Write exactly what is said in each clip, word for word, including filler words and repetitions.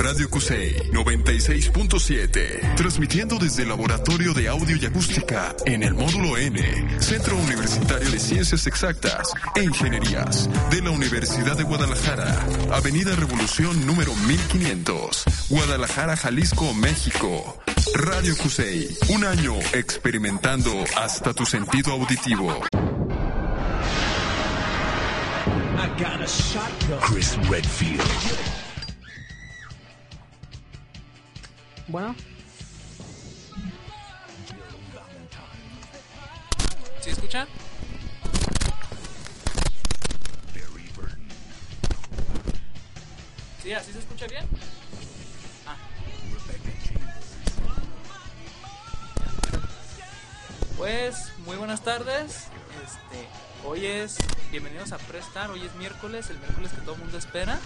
Radio Cusey noventa y seis punto siete, transmitiendo desde el Laboratorio de Audio y Acústica en el Módulo N, Centro Universitario de Ciencias Exactas e Ingenierías de la Universidad de Guadalajara, Avenida Revolución número mil quinientos, Guadalajara, Jalisco, México. Radio Cusey, un año experimentando hasta tu sentido auditivo. Chris Redfield. Bueno. ¿Sí escuchan? Sí, así se escucha bien. Ah. Pues muy buenas tardes. Este, hoy es bienvenidos a Prestar. Hoy es miércoles, el miércoles que todo el mundo espera.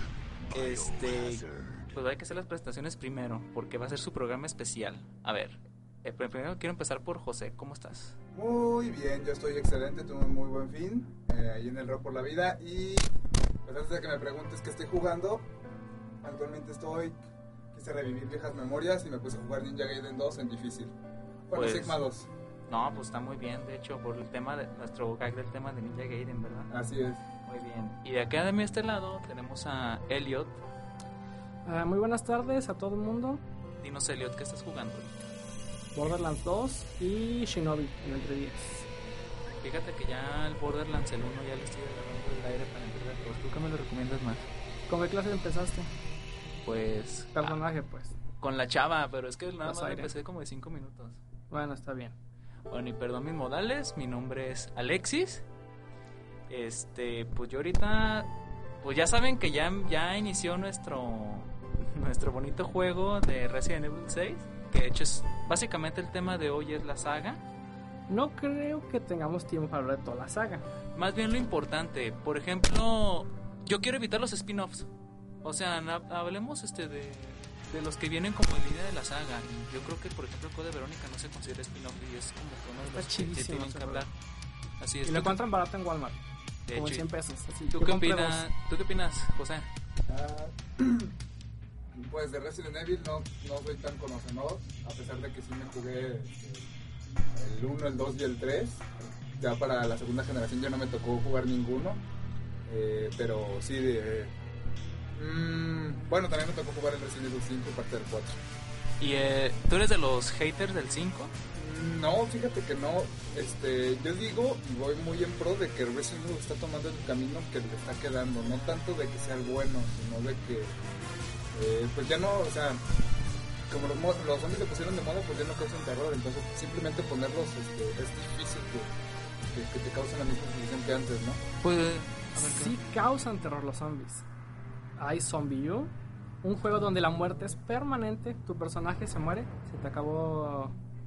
Este, pues hay que hacer las presentaciones primero, porque va a ser su programa especial. A ver, eh, primero quiero empezar por José. ¿Cómo estás? Muy bien, yo estoy excelente, tuve un muy buen fin eh, ahí en el Rock por la Vida. Y pues antes de que me preguntes qué estoy jugando, actualmente estoy, quise revivir viejas memorias y me puse a jugar Ninja Gaiden dos en difícil. Bueno, Pues- Sigma dos. No, pues está muy bien, de hecho, por el tema de nuestro gag del tema de Ninja Gaiden, ¿verdad? Así es. Muy bien. Y de acá de mi este lado tenemos a Elliot. Uh, muy buenas tardes a todo el mundo. Dinos, Elliot, ¿qué estás jugando? Borderlands dos y Shinobi en entre diez. Fíjate que ya el Borderlands el uno ya le estoy agarrando el aire para entrar a todos. ¿Tú qué me lo recomiendas más? ¿Con qué clase empezaste? Pues... Personaje, ah, pues. Con la chava, pero es que nada Los más aires. empecé como de cinco minutos. Bueno, está bien. Bueno, y perdón mis modales, mi nombre es Alexis. Este, pues yo ahorita... Pues ya saben que ya, ya inició nuestro... Nuestro bonito juego de Resident Evil seis. Que de hecho es... Básicamente el tema de hoy es la saga. No creo que tengamos tiempo para hablar de toda la saga. Más bien lo importante, por ejemplo, yo quiero evitar los spin-offs. O sea, na- hablemos este de, de los que vienen como en línea de la saga. Y yo creo que, por ejemplo, el Code Verónica no se considera spin-off y es como que uno de los Está que, que chidísimo tienen ese que juego. hablar. Así es. Y lo ¿Tú, encuentran barato en Walmart. de Como en hecho, cien pesos. Así, ¿tú yo qué compré opinas? dos. ¿Tú qué opinas, José? Ah, pues de Resident Evil no, no soy tan conocedor, a pesar de que sí me jugué este, el uno, el dos y el tres. Ya para la segunda generación ya no me tocó jugar ninguno, eh, pero sí de... Mm, bueno, también me tocó jugar el Resident Evil cinco parte del cuatro. ¿Y eh, tú eres de los haters del cinco? No, fíjate que no, este, yo digo y voy muy en pro de que Resident Evil está tomando el camino que le está quedando, no tanto de que sea el bueno, sino de que, eh, pues ya no, o sea, como los, mo- los zombies se pusieron de moda, pues ya no causan terror, entonces simplemente ponerlos, este, es difícil que, que, que te causen la misma sensación que antes, ¿no? Pues, a ver, ¿qué? Sí causan terror los zombies. Hay Zombie U, un juego donde la muerte es permanente. Tu personaje se muere, se te acabó...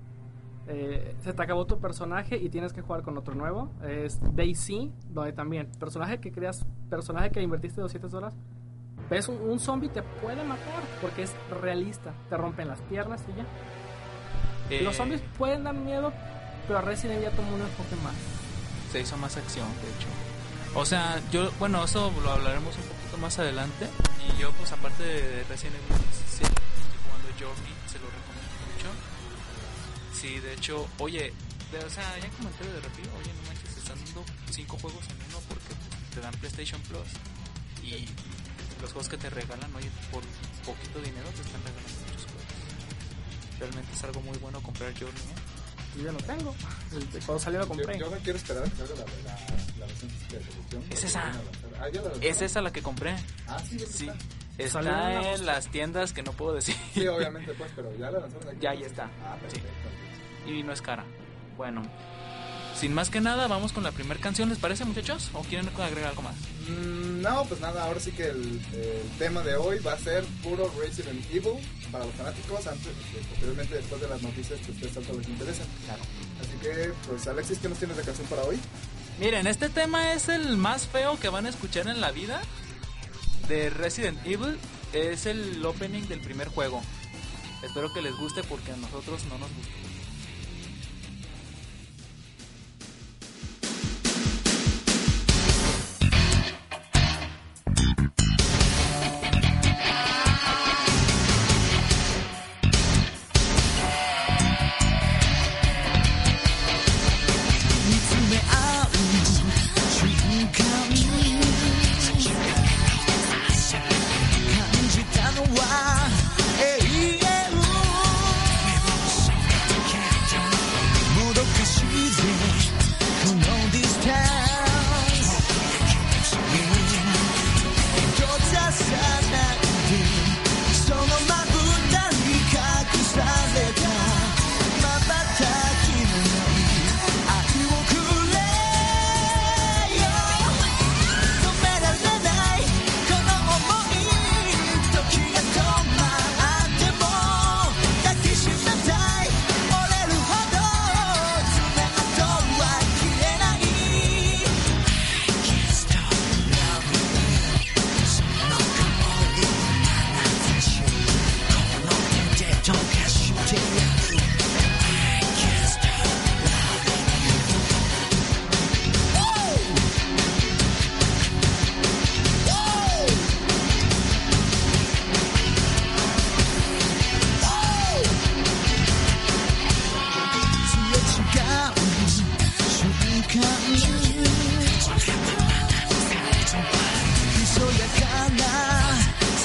Eh, se te acabó tu personaje y tienes que jugar con otro nuevo. Es DayZ, donde también personaje que creas, personaje que invertiste doscientos dólares, ves un, un zombie te puede matar porque es realista, te rompen las piernas y ya. Eh, Los zombies pueden dar miedo, pero Resident Evil ya tomó un enfoque más. Se hizo más acción, de hecho. O sea, yo, bueno, eso lo hablaremos un poquito más adelante. Y yo, pues, aparte de Resident Evil, sí, estoy jugando Journey, se lo recomiendo mucho. Sí, de hecho, oye, de, o sea, ya comenté de repente, oye, no manches, están dando cinco juegos en uno porque pues, te dan PlayStation Plus. Y los juegos que te regalan, oye, por poquito dinero te están regalando muchos juegos. Realmente es algo muy bueno comprar Journey, ¿eh? Yo ya lo tengo. Desde cuando salió lo compré. Yo, yo me quiero esperar a que salga la, la, la versión física de selección. Es esa. Ah, ¿ya la lanzaron? Es esa la que compré. Ah, sí, ya Sí. está. Salió en Está agosto. en las tiendas que no puedo decir. Sí, obviamente, pues, pero ya la lanzaron aquí. Ya, ya está. Ah, Sí. perfecto. Y no es cara. Bueno, sin más que nada, vamos con la primera canción, ¿les parece, muchachos? ¿O quieren agregar algo más? Mm, no, pues nada, ahora sí que el, el tema de hoy va a ser puro Resident Evil para los fanáticos, antes, eh, posteriormente después de las noticias que a ustedes tanto les interesan. Claro. Así que, pues Alexis, ¿qué nos tienes de canción para hoy? Miren, este tema es el más feo que van a escuchar en la vida de Resident Evil. Es el opening del primer juego. Espero que les guste porque a nosotros no nos gusta.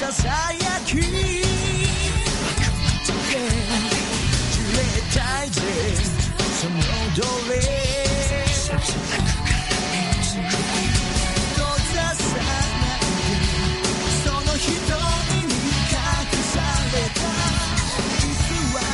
ささやき揺れたいぜそのどれ閉ざさないその瞳に隠された実は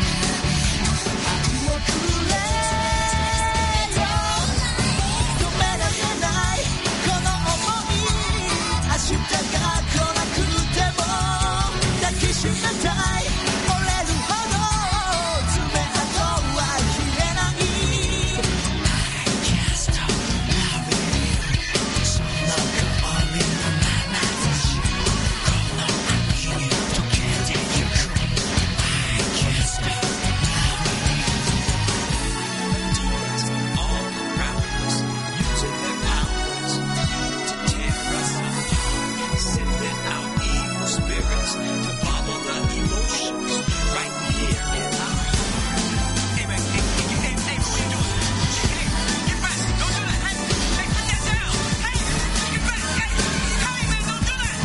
愛をくれよ止められないこの想い明日が来なくても抱きしめたい折れるほど爪痕は消えない I can't stop loving you その香りの眼差しこの秋に溶けてゆく I can't stop loving you Demons all around us using their powers to tear us apart sending out evil spirits to bottle the emotions right here in our heart hey man hey hey hey hey what are you doing hey get back don't do that hey hey put that down hey get back hey hey man don't do that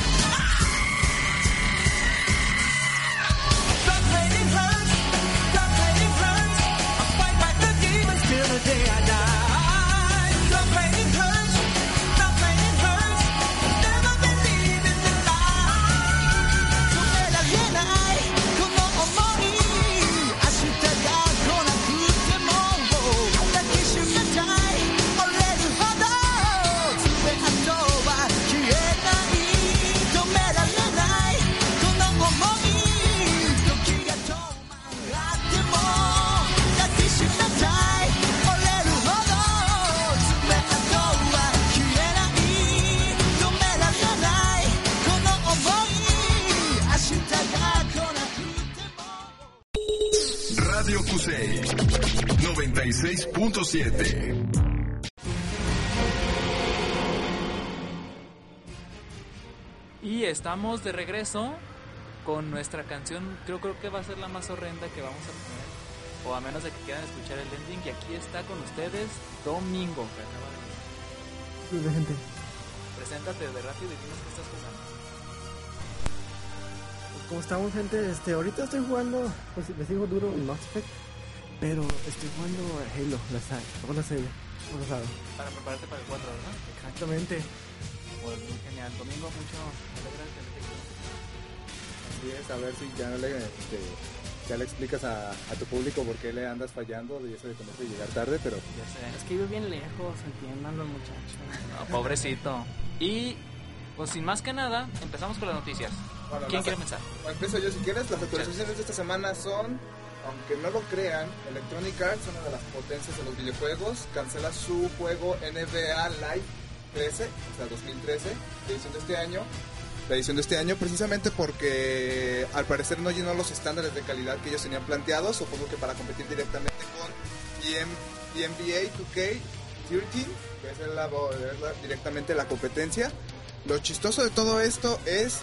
Stop playing hurts stop playing hurts I fight like the demons till the day I die Stop playing hurts stop playing hurts Never believe in the lie 止められないこの想い明日が来なくても抱きしめたい折れるほど爪痕は消えない止められないこの想い時が止まっても抱きしめたい折れるほど爪痕は消えない止められないこの想い明日が来なくても Radio Kusei noventa y seis punto siete. Y estamos de regreso con nuestra canción, creo, creo que va a ser la más horrenda que vamos a poner, o a menos de que quieran escuchar el ending. Y aquí está con ustedes Domingo, que acaba de venir. Sí, gente. Preséntate de rápido y dinos qué estás jugando. Pues como estamos, gente, este, ahorita estoy jugando, pues les digo duro Mass Effect, pero estoy jugando Halo, la saga, la serie, como lo saben. Para prepararte para el cuatro, ¿verdad? Exactamente. Pues muy genial. Domingo, mucho me alegra tenerte aquí. Así es, a ver si ya le, este, ya le explicas a, a tu público por qué le andas fallando y eso de tener que llegar tarde, pero Ya sé. Es que vive bien lejos, entiendan los muchachos. No, pobrecito. Y pues sin más que nada, empezamos con las noticias. Bueno, ¿Quién las- quiere empezar? Bueno, empiezo yo si quieres. Las actualizaciones de esta semana son, aunque no lo crean, Electronic Arts, una de las potencias de los videojuegos, cancela su juego N B A Live trece, o sea dos mil trece, la edición de este año. La edición de este año precisamente porque al parecer no llenó los estándares de calidad que ellos tenían planteados, supongo que para competir directamente con E M B A dos K trece, que es, la, es la- directamente la competencia. Lo chistoso de todo esto es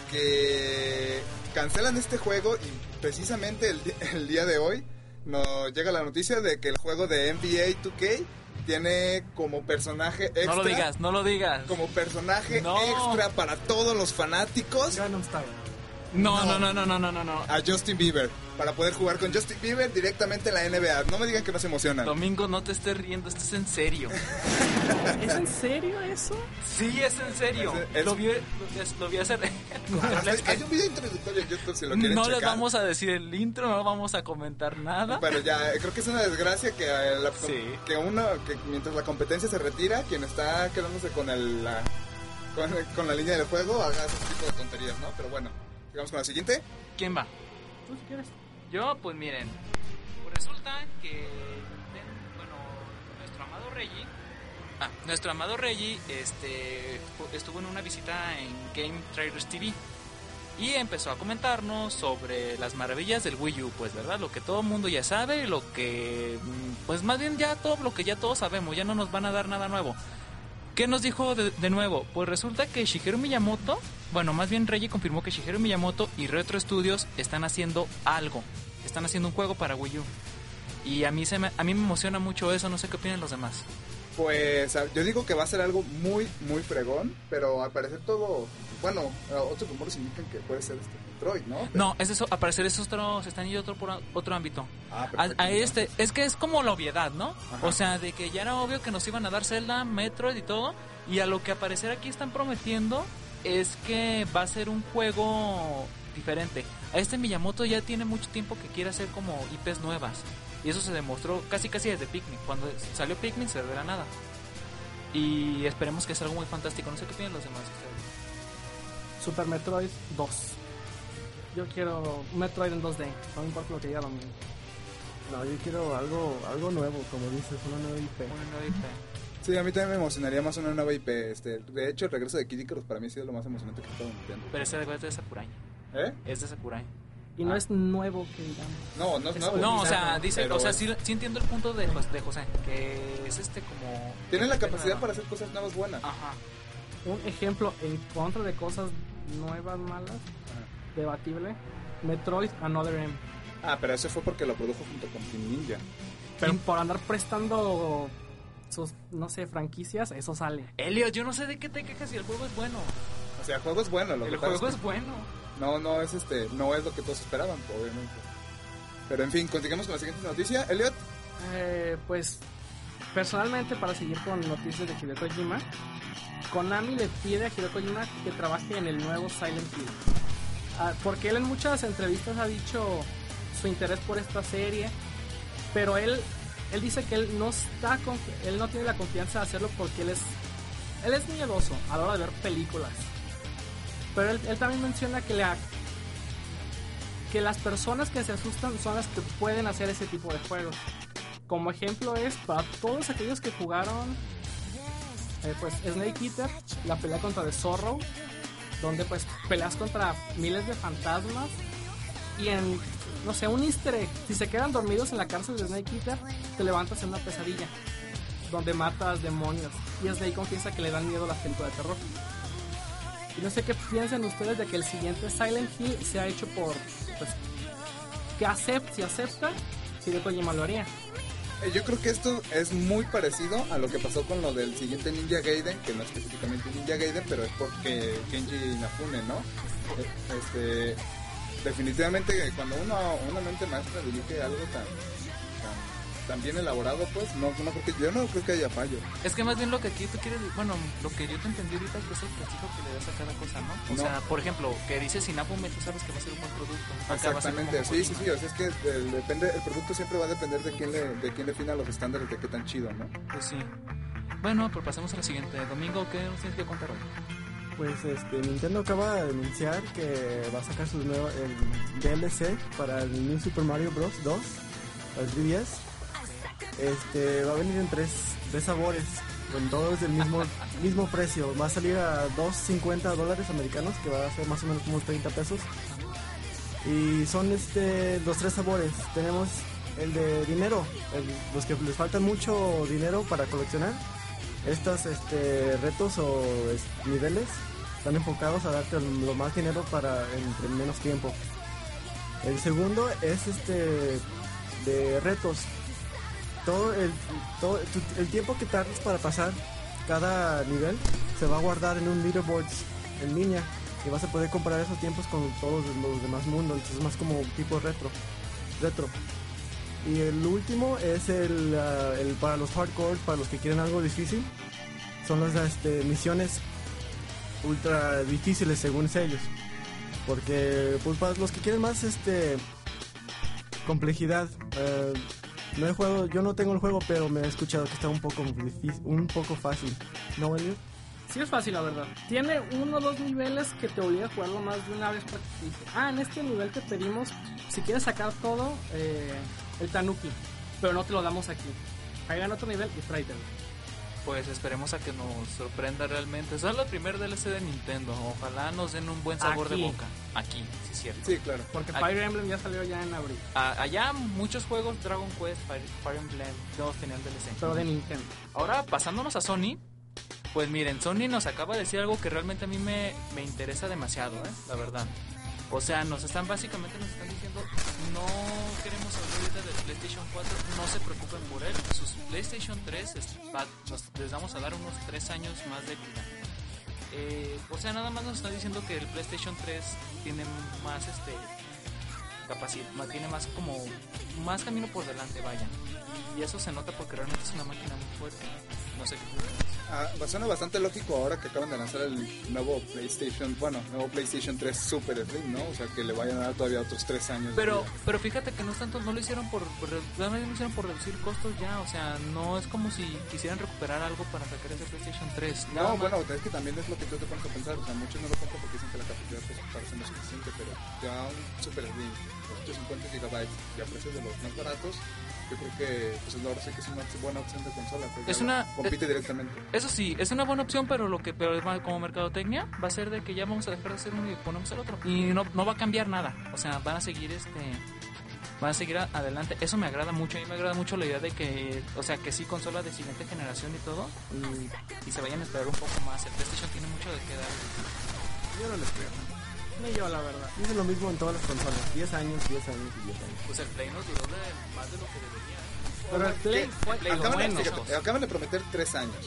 que cancelan este juego y precisamente el, di- el día de hoy nos llega la noticia de que el juego de N B A dos K tiene como personaje extra, No lo digas, no lo digas. como personaje No. extra para todos los fanáticos Gangnam Style. No, no, no, no, no, no, no, no. a Justin Bieber, para poder jugar con Justin Bieber directamente en la N B A. No me digan que no se emocionan. Domingo, no te estés riendo, esto es en serio. ¿Es en serio eso? Sí, es en serio. Es- es- Lo vi, lo, es- lo vi hacer. Hay, hay un video introductorio en YouTube si lo quieren No checar. les vamos a decir el intro, no vamos a comentar nada. Pero ya, eh, creo que es una desgracia que, eh, la- Sí. que uno, que mientras la competencia se retira, quien está quedándose con el, la, con, con la línea del juego haga ese tipo de tonterías, ¿no? Pero bueno, sigamos con la siguiente. ¿Quién va? ¿Tú si quieres? Yo, pues miren, pues resulta que, bueno, nuestro amado Reggie, ah, nuestro amado Reggie, este, fu- estuvo en una visita en Game Trailers T V y empezó a comentarnos sobre las maravillas del Wii U, pues, ¿verdad? Lo que todo el mundo ya sabe, lo que, mm, pues, más bien ya todo lo que ya todos sabemos, ya no nos van a dar nada nuevo. ¿Qué nos dijo de, de nuevo? Pues resulta que Shigeru Miyamoto, bueno, más bien Reggie confirmó que Shigeru Miyamoto y Retro Studios están haciendo algo. Están haciendo un juego para Wii U. Y a mí, se me, a mí me emociona mucho eso, no sé qué opinan los demás. Pues a- yo digo que va a ser algo muy, muy fregón, pero al parecer todo, bueno, a- otros rumores indican que puede ser este Metroid, ¿no? Pero- No, es eso, al parecer es otro, se están yendo otro por a- otro ámbito. Ah, A, perfecto, a este, entonces. es que es como la obviedad, ¿no? Ajá. O sea, de que ya era obvio que nos iban a dar Zelda, Metroid y todo, y a lo que al parecer aquí están prometiendo es que va a ser un juego diferente. A este Miyamoto ya tiene mucho tiempo que quiere hacer como I Pes nuevas, y eso se demostró casi casi desde Pikmin. Cuando salió Pikmin se de la nada. Y esperemos que sea algo muy fantástico. No sé qué piensan los demás ustedes. Super Metroid dos. Yo quiero un Metroid en dos D, no me importa lo que diga lo mismo. No, yo quiero algo algo nuevo, como dices, una nueva I P. Una nueva I P. Sí, a mí también me emocionaría más una nueva I P. Este, de hecho, el regreso de Kid Icarus para mí ha sido lo más emocionante que he estado viendo. Pero ese es de Sakurai. ¿Eh? Es de Sakurai. Y no Ah. es nuevo que digamos. No, no es Es nuevo. No, o ni sea, nada, dice, pero o sea, sí, sí entiendo el punto de, Jos- de José, que es este como... Tienen la capacidad nueva. para hacer cosas nuevas buenas. Ajá. Un ejemplo en contra de cosas nuevas, malas, debatible. Metroid Another M. Ah, pero eso fue porque lo produjo junto con Team Ninja. Pero por andar prestando sus, no sé, franquicias, eso sale. Elliot, yo no sé de qué te quejas si el juego es bueno. O sea, el juego es bueno. Lo El que pasa juego es es que bueno. no, no es este, no es lo que todos esperaban, obviamente. Pero en fin, continuamos con la siguiente noticia. Elliot. Eh, pues, personalmente, para seguir con noticias de Hideo Kojima, Konami le pide a Hideo Kojima que trabaje en el nuevo Silent Hill. Ah, porque él en muchas entrevistas ha dicho su interés por esta serie, pero él él dice que él no está con, él no tiene la confianza de hacerlo porque él es él es miedoso a la hora de ver películas. Pero él, él también menciona que la que las personas que se asustan son las que pueden hacer ese tipo de juegos. Como ejemplo es para todos aquellos que jugaron eh, pues Snake Eater, la pelea contra The Zorro, donde pues peleas contra miles de fantasmas y en, no sé, un easter egg, si se quedan dormidos en la cárcel de Snake Eater, te levantas en una pesadilla donde matas demonios y Snake confiesa que le dan miedo a las películas de terror. Y no sé qué piensan ustedes de que el siguiente Silent Hill sea hecho por, pues, que acepte, si acepta, si de Kojima lo haría. Eh, Yo creo que esto es muy parecido a lo que pasó con lo del siguiente Ninja Gaiden, que no es específicamente Ninja Gaiden, pero es porque Kenji Inafune, ¿no? Eh, Este, definitivamente cuando uno, una mente maestra dirige algo tan, tan, tan bien elaborado, pues no, no creo que, yo no creo que haya fallo. Es que más bien lo que aquí tú quieres, bueno, lo que yo te entendí ahorita es que es el consejo que le das a cada cosa, ¿no? O No. sea, por ejemplo, que dices Inafume, tú sabes que va a ser un buen producto. Acá va a ser como Exactamente, sí, sí, Kojima. sí, o sea, es que el, depende, el producto siempre va a depender de quién le, de quién defina los estándares de qué tan chido, ¿no? Pues sí. Bueno, pues pasemos a la siguiente. Domingo, ¿qué nos tienes que contar hoy? Pues este, Nintendo acaba de anunciar que va a sacar su nuevo el D L C para el New Super Mario Bros. dos, el tres D S. Este, va a venir en tres, tres sabores, con todos del mismo mismo precio. Va a salir a doscientos cincuenta dólares americanos, que va a ser más o menos como treinta pesos. Y son este los tres sabores. Tenemos el de dinero, el- los que les faltan mucho dinero para coleccionar. Estos este, retos o es- niveles están enfocados a darte lo más dinero para entre menos tiempo. El segundo es este de retos. Todo el todo tu- el tiempo que tardes para pasar cada nivel se va a guardar en un leaderboard en línea y vas a poder comparar esos tiempos con todos los, los demás mundos. Entonces es más como tipo retro, retro. Y el último es el, ah, el para los hardcore, para los que quieren algo difícil. Son las este, misiones ultra difíciles según ellos. Porque pues para los que quieren más este complejidad, eh, no he jugado, yo no tengo el juego, pero me he escuchado que está un poco difícil, un poco fácil. ¿No, Elliot? Sí es fácil, la verdad. Tiene uno o dos niveles que te obliga a jugarlo más de una vez para que te dice, ah, en este nivel te pedimos, si quieres sacar todo, eh, el Tanuki, pero no te lo damos aquí. Hagan otro nivel y tráetelo. Pues esperemos a que nos sorprenda realmente. Es el primer D L C de Nintendo. Ojalá nos den un buen sabor Aquí. de boca. Aquí, sí es cierto. Sí, claro. Porque Aquí. Fire Emblem ya salió ya en abril, A- allá muchos juegos Dragon Quest, Fire, Fire Emblem, todos tenían D L C. pero de Nintendo. Ahora, pasándonos a Sony, pues miren, Sony nos acaba de decir algo que realmente a mí me, me interesa demasiado, ¿eh? La verdad. O sea, nos están básicamente nos están diciendo, no queremos hablar ahorita del PlayStation cuatro, no se preocupen por él. Sus PlayStation tres es, va, nos, les vamos a dar unos tres años más de vida. Eh, o sea, nada más nos está diciendo que el PlayStation tres tiene más este capacidad, más, tiene más como más camino por delante, vaya. Y eso se nota porque realmente es una máquina muy fuerte. No sé qué piensas. Ah, suena bastante lógico ahora que acaban de lanzar el nuevo PlayStation, bueno, nuevo PlayStation tres Super Slim, ¿no? O sea, que le vayan a dar todavía otros tres años. Pero, pero fíjate que no es tanto, no lo hicieron por, por no lo hicieron por reducir costos ya, o sea, no es como si quisieran recuperar algo para sacar ese PlayStation tres. No, más. Bueno, es que también es lo que tú te pones a pensar, o sea, muchos no lo compran porque dicen que la capacidad pues, parece no suficiente, pero ya un Super Slim, doscientos cincuenta gigabytes y a precios de los más baratos, yo creo que pues la verdad sí que es una buena opción de consola, pues, es una compite eh, directamente. Eso sí, es una buena opción, pero lo que pero como mercadotecnia va a ser de que ya vamos a dejar de hacer uno y ponemos el otro y no, no va a cambiar nada, o sea, van a seguir este van a seguir a, adelante. Eso me agrada mucho, a mí me agrada mucho la idea de que, o sea, que sí consola de siguiente generación y todo y, y se vayan a esperar un poco más. El PlayStation tiene mucho de qué dar. Yo no les creo. Ni yo, la verdad. Dicen lo mismo en todas las consolas. diez años, diez años y diez años. Pues el Play nos duró de, más de lo que debería. Pero el Play fue Play acaban, bueno. de, fíjate, acaban de prometer tres años.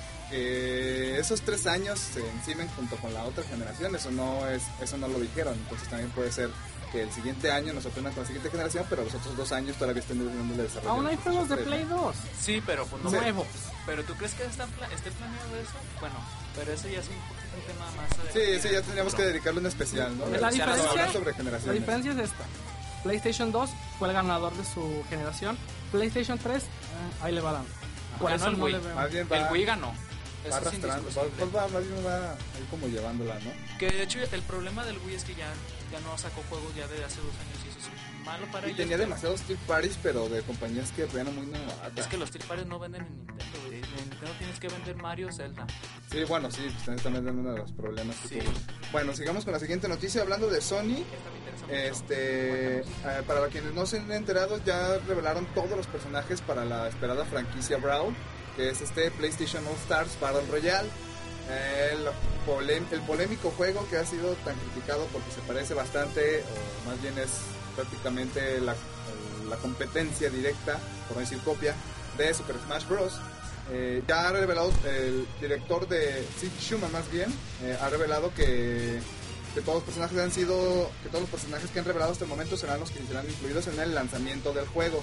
Que esos tres años se encimen junto con la otra generación, eso no es, eso no lo dijeron. Entonces también puede ser que el siguiente año nos sorprendan con la siguiente generación, pero los otros dos años todavía estén dándole desarrollo. Aún hay juegos de Play dos. Sí, pero pues no Sí. nuevos. Pero ¿tú crees que está, esté planeado eso? Bueno, pero eso ya es un, un tema más Sí, adelante. sí, ya tendríamos que dedicarle un especial, ¿no? La O sea, diferencia- hablar sobre La generaciones. diferencia es esta. PlayStation dos fue el ganador de su generación. PlayStation tres, eh, ahí le va dando. Por Ganó eso el no Wii. le veo. Más bien va, El Wii ganó. va Eso es arrastrando, va, indiscutible. pues va, más bien va ahí como llevándola, ¿no? Que de hecho el problema del Wii es que ya, ya no sacó juegos ya desde hace dos años y eso es malo para Y ellos. tenía demasiados third parties, pero de compañías que eran muy novatas. Es que los third parties no venden en Nintendo, güey. En Nintendo tienes que vender Mario o Zelda. Sí, bueno, sí, pues también es uno de los problemas que Sí. tuvo. Bueno, sigamos con la siguiente noticia, hablando de Sony. Esta me interesa mucho. Este, eh, para quienes no se han enterado, ya revelaron todos los personajes para la esperada franquicia Brawl, que es este PlayStation All Stars Battle Royale. El, polem- el polémico juego que ha sido tan criticado porque se parece bastante, o más bien es prácticamente la, la competencia directa, por no decir copia, de Super Smash Bros. Eh, ya ha revelado el director de Sid Schumann, más bien, eh, ha revelado que, que todos los personajes han sido, que todos los personajes que han revelado hasta el momento serán los que serán incluidos en el lanzamiento del juego.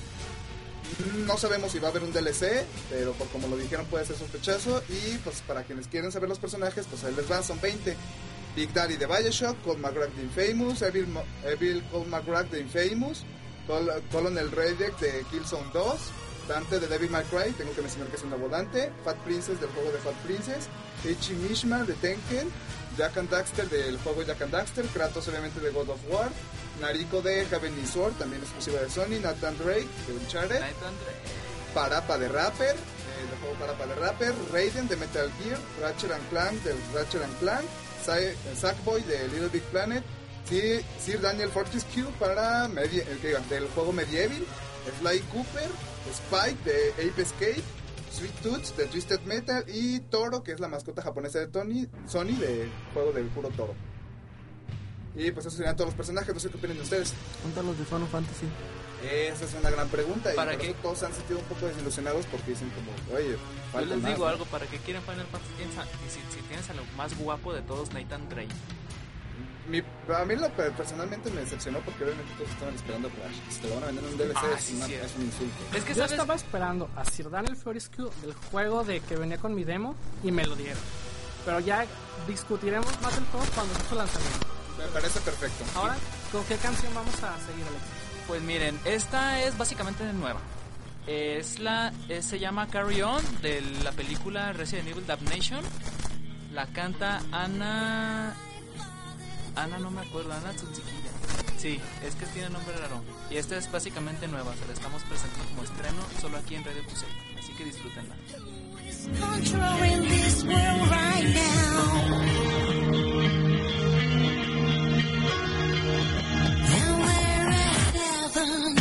No sabemos si va a haber un D L C, pero por como lo dijeron puede ser sospechoso. Y pues para quienes quieren saber los personajes, pues ahí les va, son veinte. Big Daddy de Bioshock, Colt McGrath de Infamous, Evil, Mo- Evil Colt McGrath de Infamous, Col- Colonel Rayek de Killzone dos, Dante de Devil May Cry, tengo que mencionar que es un nuevo Dante, Fat Princess del juego de Fat Princess, Eiichi Mishima de Tenken, Jack and Daxter del juego Jack and Daxter, Kratos obviamente de God of War, Nariko de Heavenly Sword, también exclusiva de Sony, Nathan Drake de Uncharted, Nathan Drake. Parappa de Rapper, eh, del juego Parappa de Rapper, Raiden de Metal Gear, Ratchet and Clank del Ratchet and Clank, Sa- Sackboy de Little Big Planet, Sir, Sir Daniel Fortescue para Medi- el que- del juego Medieval, Sly Cooper, Spike de Ape Escape, Sweet Tooth de Twisted Metal y Toro, que es la mascota japonesa de Tony, Sony del juego del puro Toro. Y pues esos serían todos los personajes, no sé qué opinan de ustedes. Cuéntanos los de Final Fantasy. Esa es una gran pregunta y ¿Para por qué? eso todos se han sentido un poco desilusionados porque dicen como, oye, Yo falta les más, digo ¿no? algo, para que quieran Final Fantasy, piensa, y si, si tienes a lo más guapo de todos, Nathan Drake. Mi, a mí lo, personalmente me decepcionó porque obviamente todos estaban esperando Crash. Si te lo van a vender en un D L C Ah, es, sí, una- cierto. es un insulto. Es que Yo sabes, estaba esperando a Sir Daniel Fortescue del juego de que venía con mi demo y me lo dieron. Pero ya discutiremos más del juego cuando sea su lanzamiento. Me parece perfecto. Ahora, ¿con qué canción vamos a seguir, Alex? pues miren, esta es básicamente nueva. Es la, es- se llama Carry On de la película Resident Evil Damnation. La canta Ana, Ana no me acuerdo, Ana Tsutsukilla. Sí, es que tiene nombre raro. Y esta es básicamente nueva, se la estamos presentando como estreno solo aquí en Radio Pusey. Así que disfrútenla. Controlling this world right now. And we're at heaven.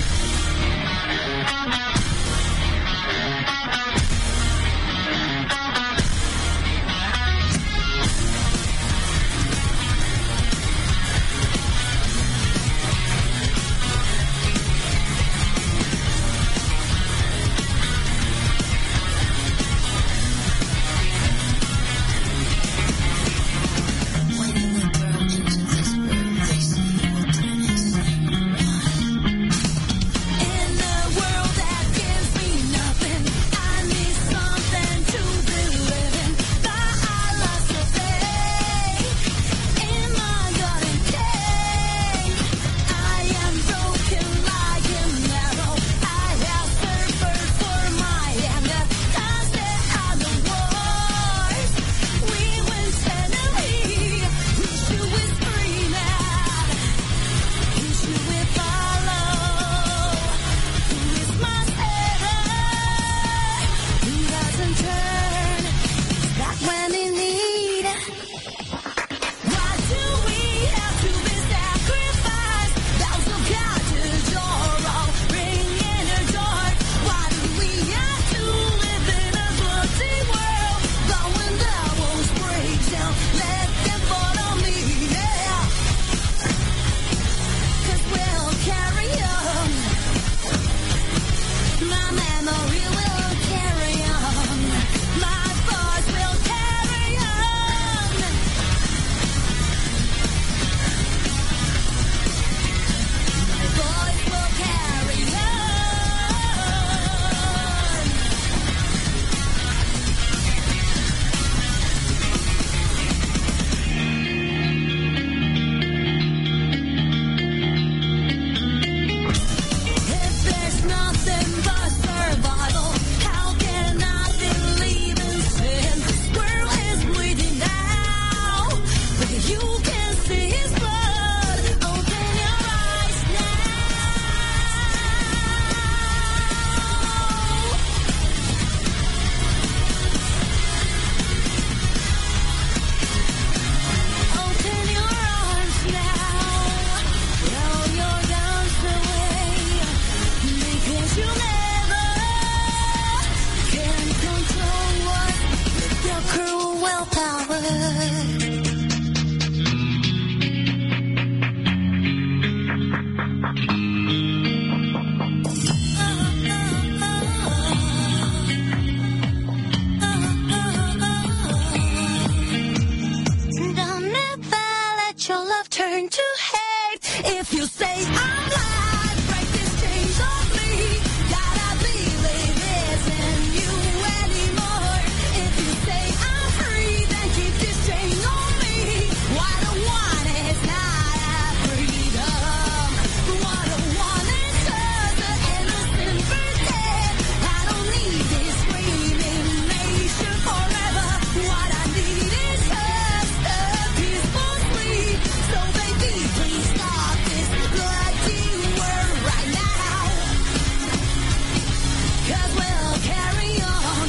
If you say I'm live, break this chains on me. Gotta believe this in you anymore. If you say I'm free, then keep this chain on me. What I want is not a freedom. What I want is just an innocent birthday. I don't need this screaming nation forever. What I need is just a peaceful sleep. So baby, please stop this bloody war right now. 'Cause we'll carry on.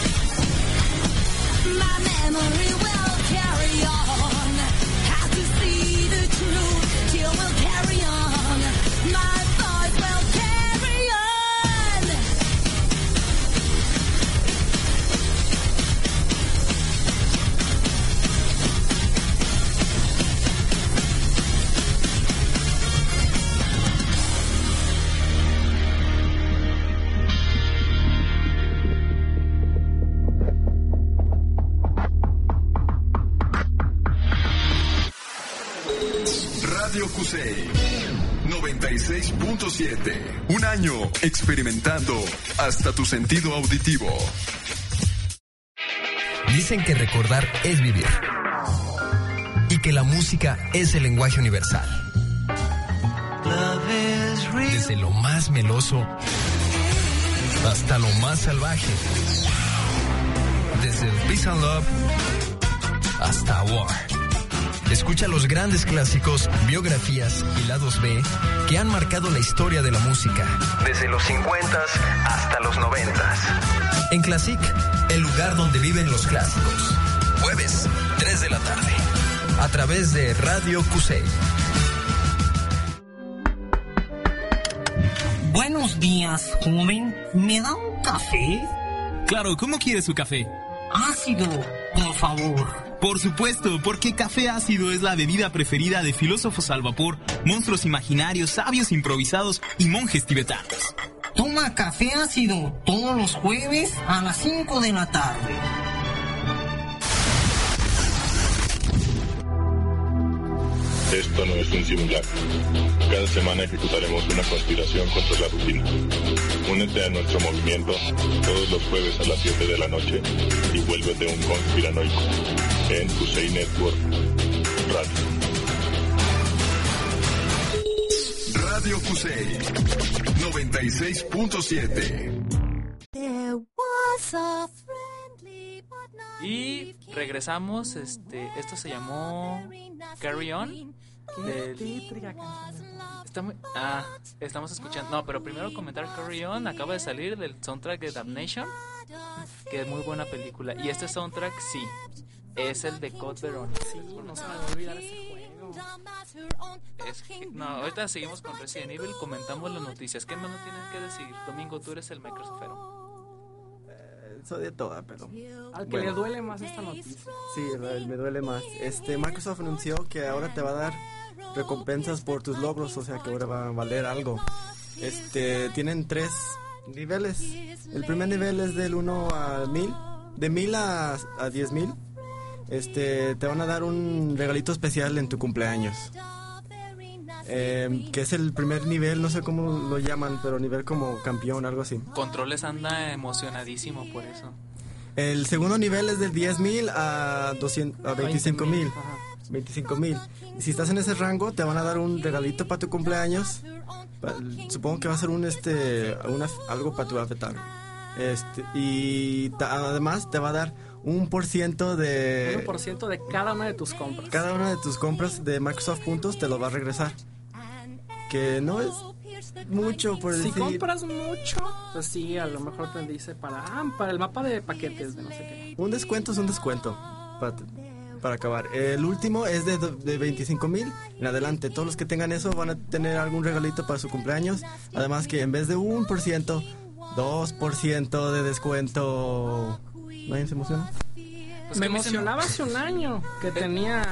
My memory will carry on. Have to see the truth, still will carry on. My thoughts will carry on. Radio Cusey noventa y seis punto siete. Un año experimentando hasta tu sentido auditivo. Dicen que recordar es vivir y que la música es el lenguaje universal. Desde lo más meloso hasta lo más salvaje. Desde el Peace and Love hasta War. Escucha los grandes clásicos, biografías y lados B que han marcado la historia de la música. Desde los cincuentas hasta los noventas. En Classic, el lugar donde viven los clásicos. Jueves, tres de la tarde. A través de Radio Cusey. Buenos días, joven. ¿Me da un café? Claro, ¿cómo quiere su café? Ácido, por favor. Por supuesto, porque café ácido es la bebida preferida de filósofos al vapor, monstruos imaginarios, sabios improvisados y monjes tibetanos. Toma café ácido todos los jueves a las cinco de la tarde. Esto no es un simulacro. Cada semana ejecutaremos una conspiración contra la rutina. Únete a nuestro movimiento todos los jueves a las siete de la noche y vuélvete un conspiranoico en Cusey Network Radio. Radio Cusey noventa y seis punto siete. There was a friendly but not Y regresamos, este, esto se llamó Carry On. Del, está muy, ah, estamos escuchando, no, pero primero comentar Carry On, acaba de salir del soundtrack de Damnation, que es muy buena película, y este soundtrack sí, es el de Code Veronica. Sí, no se me va a olvidar ese juego. Es, no, ahorita seguimos con Resident Evil, comentamos las noticias. ¿Qué más nos tienen que decir? Domingo, tú eres el Microsoftero. Soy de toda, pero... Al que bueno. le duele más esta noticia. Sí, me duele más. Este, Microsoft anunció que ahora te va a dar recompensas por tus logros, o sea que ahora va a valer algo. Este, tienen tres niveles. El primer nivel es del uno a mil, de mil a, a diez mil. Este, te van a dar un regalito especial en tu cumpleaños. Eh, que es el primer nivel, no sé cómo lo llaman, pero nivel como campeón, algo así. Controles anda emocionadísimo por eso. El segundo nivel es del diez mil a, doscientos, a veinticinco mil. veinticinco mil. Y si estás en ese rango, te van a dar un regalito para tu cumpleaños. Pa, supongo que va a ser un este una, algo para tu avatar. Este, y ta, además te va a dar un por ciento de... uno por ciento de cada una de tus compras. Cada una de tus compras de Microsoft puntos te lo va a regresar. Que no es mucho por decir. Si compras mucho, pues sí, a lo mejor te dice para, ah, para el mapa de paquetes de no sé qué. Un descuento es un descuento. Para, para acabar. El último es de, de veinticinco mil en adelante. Todos los que tengan eso van a tener algún regalito para su cumpleaños. Además que en vez de un por ciento, dos por ciento de descuento. ¿Nadie se emociona? Pues me emocionaba hace un año que tenía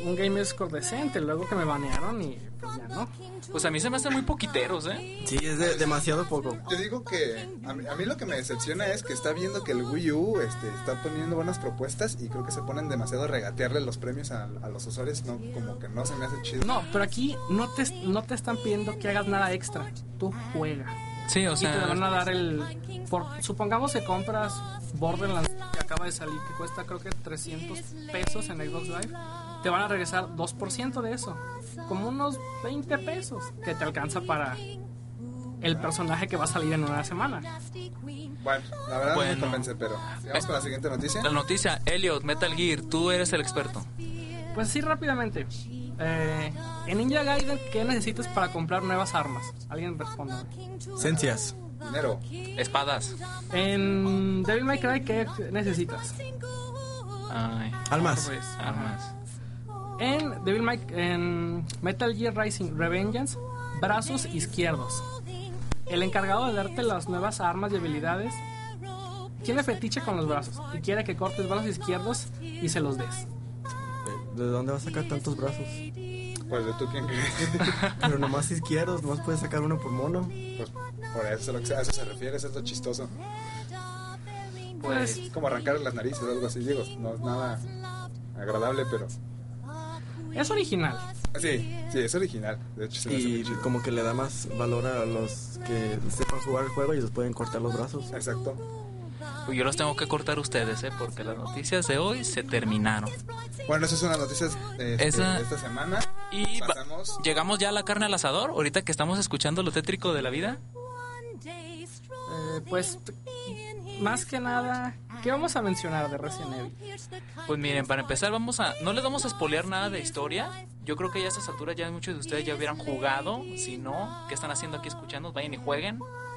un game score decente, luego que me banearon y pues ya no. Pues a mí se me hacen muy poquiteros, ¿eh? Sí, es de, demasiado poco. Yo digo que a mí, a mí lo que me decepciona es que está viendo que el Wii U este, está poniendo buenas propuestas y creo que se ponen demasiado a regatearle los premios a, a los usuarios, no, como que no se me hace chido. No, pero aquí no te, no te están pidiendo que hagas nada extra, tú juega. Sí, o sea... Y te van a dar el... Por, supongamos que compras Borderlands que acaba de salir, que cuesta creo que trescientos pesos en Xbox Live, te van a regresar dos por ciento de eso, como unos veinte pesos, que te alcanza para el personaje que va a salir en una semana. Bueno, la verdad Bueno. no me convence, pero vamos con la siguiente noticia. La noticia, Elliot, Metal Gear, tú eres el experto. Pues sí, rápidamente. Eh, en Ninja Gaiden, ¿qué necesitas para comprar nuevas armas? Alguien responda. Esencias. Dinero. Espadas. En Devil May Cry, ¿qué necesitas? Ay, Almas. Pues, armas. En Devil May, en Metal Gear Rising Revengeance, brazos izquierdos. El encargado de darte las nuevas armas y habilidades tiene fetiche con los brazos y quiere que cortes brazos izquierdos y se los des. ¿De dónde vas a sacar tantos brazos? Pues de tú quién crees. Pero nomás izquierdos, nomás puedes sacar uno por mono. Pues por eso, es lo que, a eso se refiere, eso es lo chistoso. Pues, Es como arrancar las narices o algo así, digo, no es nada agradable, pero... Es original. Sí, sí, es original. De hecho, se me hace Y muy chido. como que le da más valor a los que sepan jugar el juego y les pueden cortar los brazos. Exacto. pues yo los tengo que cortar ustedes, ¿eh? Porque las noticias de hoy se terminaron. Bueno, esas son las noticias este, Esa- de esta semana. Y va- Pasamos... llegamos ya a la carne al asador, ahorita que estamos escuchando lo tétrico de la vida. Eh, pues, más que nada, ¿qué vamos a mencionar de Resident Evil? Pues miren, para empezar vamos a... No les vamos a spoilear nada de historia. Yo creo que ya a estas alturas ya muchos de ustedes ya hubieran jugado. Si no, ¿qué están haciendo aquí escuchando? Vayan y jueguen.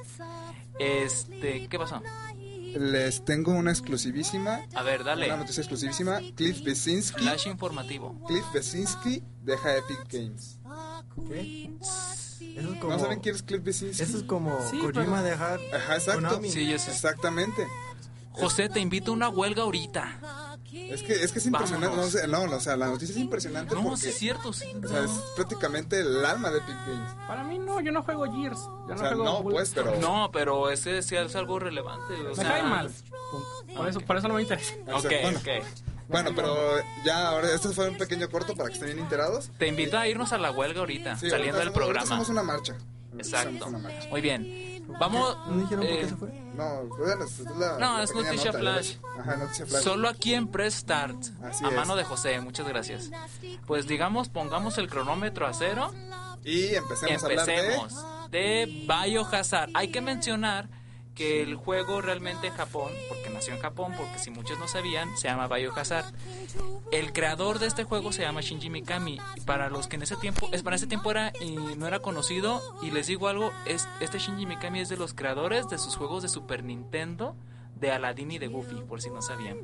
Este, ¿qué pasó? Les tengo una exclusivísima. A ver, dale. Una noticia exclusivísima. Cliff Besinski. Flash informativo. Cliff Besinski deja Epic Games. ¿Qué? Eso es como... ¿No saben quién es Cliff Besinski? Eso es como Sí, Kojima pero- dejar Ajá, exacto. Konami. Sí, yo sé. Exactamente. José, te invito a una huelga ahorita. Es que es, que es impresionante. No, Vámonos. sé, no, no, o sea, la noticia es impresionante No, porque... sí es cierto, sí. O sea, es prácticamente el alma de Epic Games. Para mí no, yo no juego Gears. Yo no O sea, juego no, pues, pero... No, pero ese sí es algo relevante. O Me sea, cae mal. Punto. Por, eso, por eso no me interesa. Ok, Bueno. ok. Bueno, pero ya ahora, esto fue un pequeño corto para que estén bien enterados. Te invito a irnos a la huelga ahorita, Sí, saliendo ahorita del hacemos- ahorita programa. Hacemos una marcha. Exacto. Hacemos una marcha. Muy bien. Vamos. ¿No dijeron por eh, qué se fue? No, bueno, es la, No, la es pequeña noticia nota, ya flash. ves. Ajá, noticia flash. Solo aquí en Press Start, Así a es. mano de José, muchas gracias. Pues digamos, pongamos el cronómetro a cero. Y empecemos, a hablar de... Empecemos de Biohazard. Hay que mencionar que el juego realmente en Japón, porque nació en Japón, porque si muchos no sabían, se llama Biohazard. El creador de este juego se llama Shinji Mikami. Para los que en ese tiempo, es para ese tiempo era y no era conocido, y les digo algo, es, este Shinji Mikami es de los creadores de sus juegos de Super Nintendo, de Aladdin y de Goofy, por si no sabían.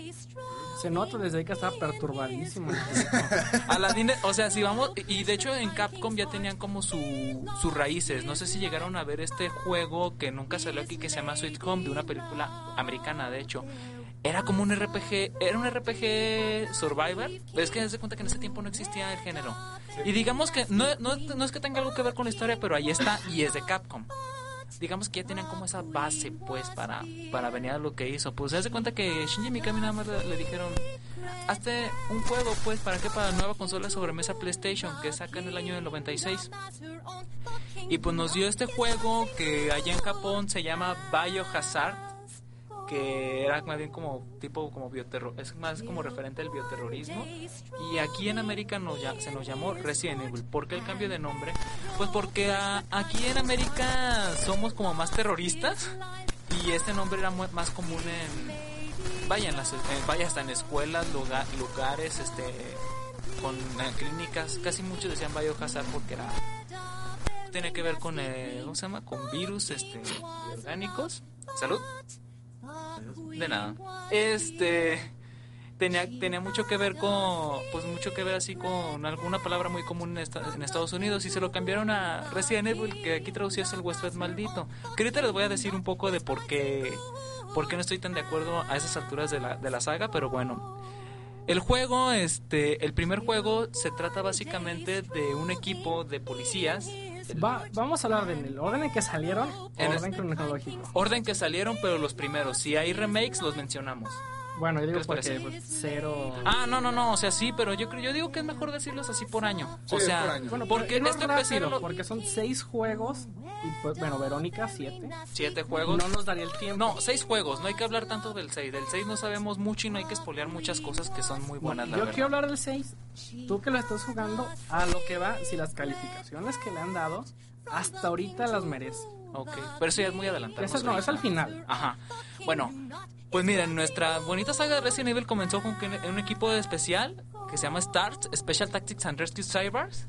Se nota desde ahí que estaba perturbadísimo. Aladdin, o sea, si vamos, y de hecho en Capcom ya tenían como su, sus raíces. No sé si llegaron a ver este juego que nunca salió aquí, que se llama Sweet Home, de una película americana, de hecho. Era como un R P G, era un R P G Survivor. Es que se cuenta que en ese tiempo no existía el género. Y digamos que no, no, no es que tenga algo que ver con la historia, pero ahí está y es de Capcom. Digamos que ya tenían como esa base, pues, para, para venir a lo que hizo. Pues se hace cuenta que Shinji Mikami nada más le, le dijeron, hazte un juego, pues, ¿para qué? Para la nueva consola sobremesa PlayStation, que saca en el año del noventa y seis. Y pues nos dio este juego que allá en Japón se llama Biohazard, que era más bien como tipo como bioterror, es más como referente al bioterrorismo, y aquí en América nos, ya- se nos llamó Resident Evil. ¿Por qué el cambio de nombre? Pues porque a- aquí en América somos como más terroristas y este nombre era mu- más común en vaya, en las, en- vaya hasta en escuelas, lugar- lugares, este con eh, clínicas, casi muchos decían Biohazard porque era tiene que ver con eh, ¿cómo se llama? Con virus este orgánicos. Salud. De nada. Este tenía tenía mucho que ver con pues mucho que ver así con alguna palabra muy común en, esta- en Estados Unidos y se lo cambiaron a Resident Evil, que aquí traducido es el huésped maldito. Que ahorita les voy a decir un poco de por qué por qué no estoy tan de acuerdo a esas alturas de la de la saga, pero bueno. El juego, este, el primer juego se trata básicamente de un equipo de policías. Va, vamos a hablar del orden en que salieron, En el- orden cronológico. Orden que salieron, pero los primeros. Si hay remakes, los mencionamos. Bueno, yo ¿Qué digo les porque parece? pues, cero... Ah, no, no, no, o sea, sí, pero yo creo, yo digo que es mejor decirlos así por año. Sí, o sea, por año. Bueno, porque no esto es empezaron rápido, los- porque son seis juegos y pues, bueno, Verónica, siete. siete juegos. No nos daría el tiempo. No, seis juegos, no hay que hablar tanto del seis. Del seis no sabemos mucho y no hay que spoilear muchas cosas que son muy buenas, la Yo verdad. quiero hablar del seis. Tú que lo estás jugando, a lo que va, si las calificaciones que le han dado, hasta ahorita las merece. Ok, pero eso ya es muy adelantado. Eso no, es al final. Ajá. Bueno, pues miren, nuestra bonita saga de Resident Evil comenzó con que en un equipo especial que se llama START, Special Tactics and Rescue Cybers.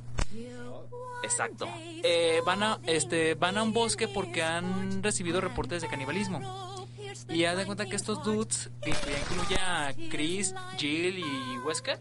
Exacto. Eh, van a este van a un bosque porque han recibido reportes de canibalismo. Y haz de cuenta que estos dudes, que que incluye a Chris, Jill y Wesker,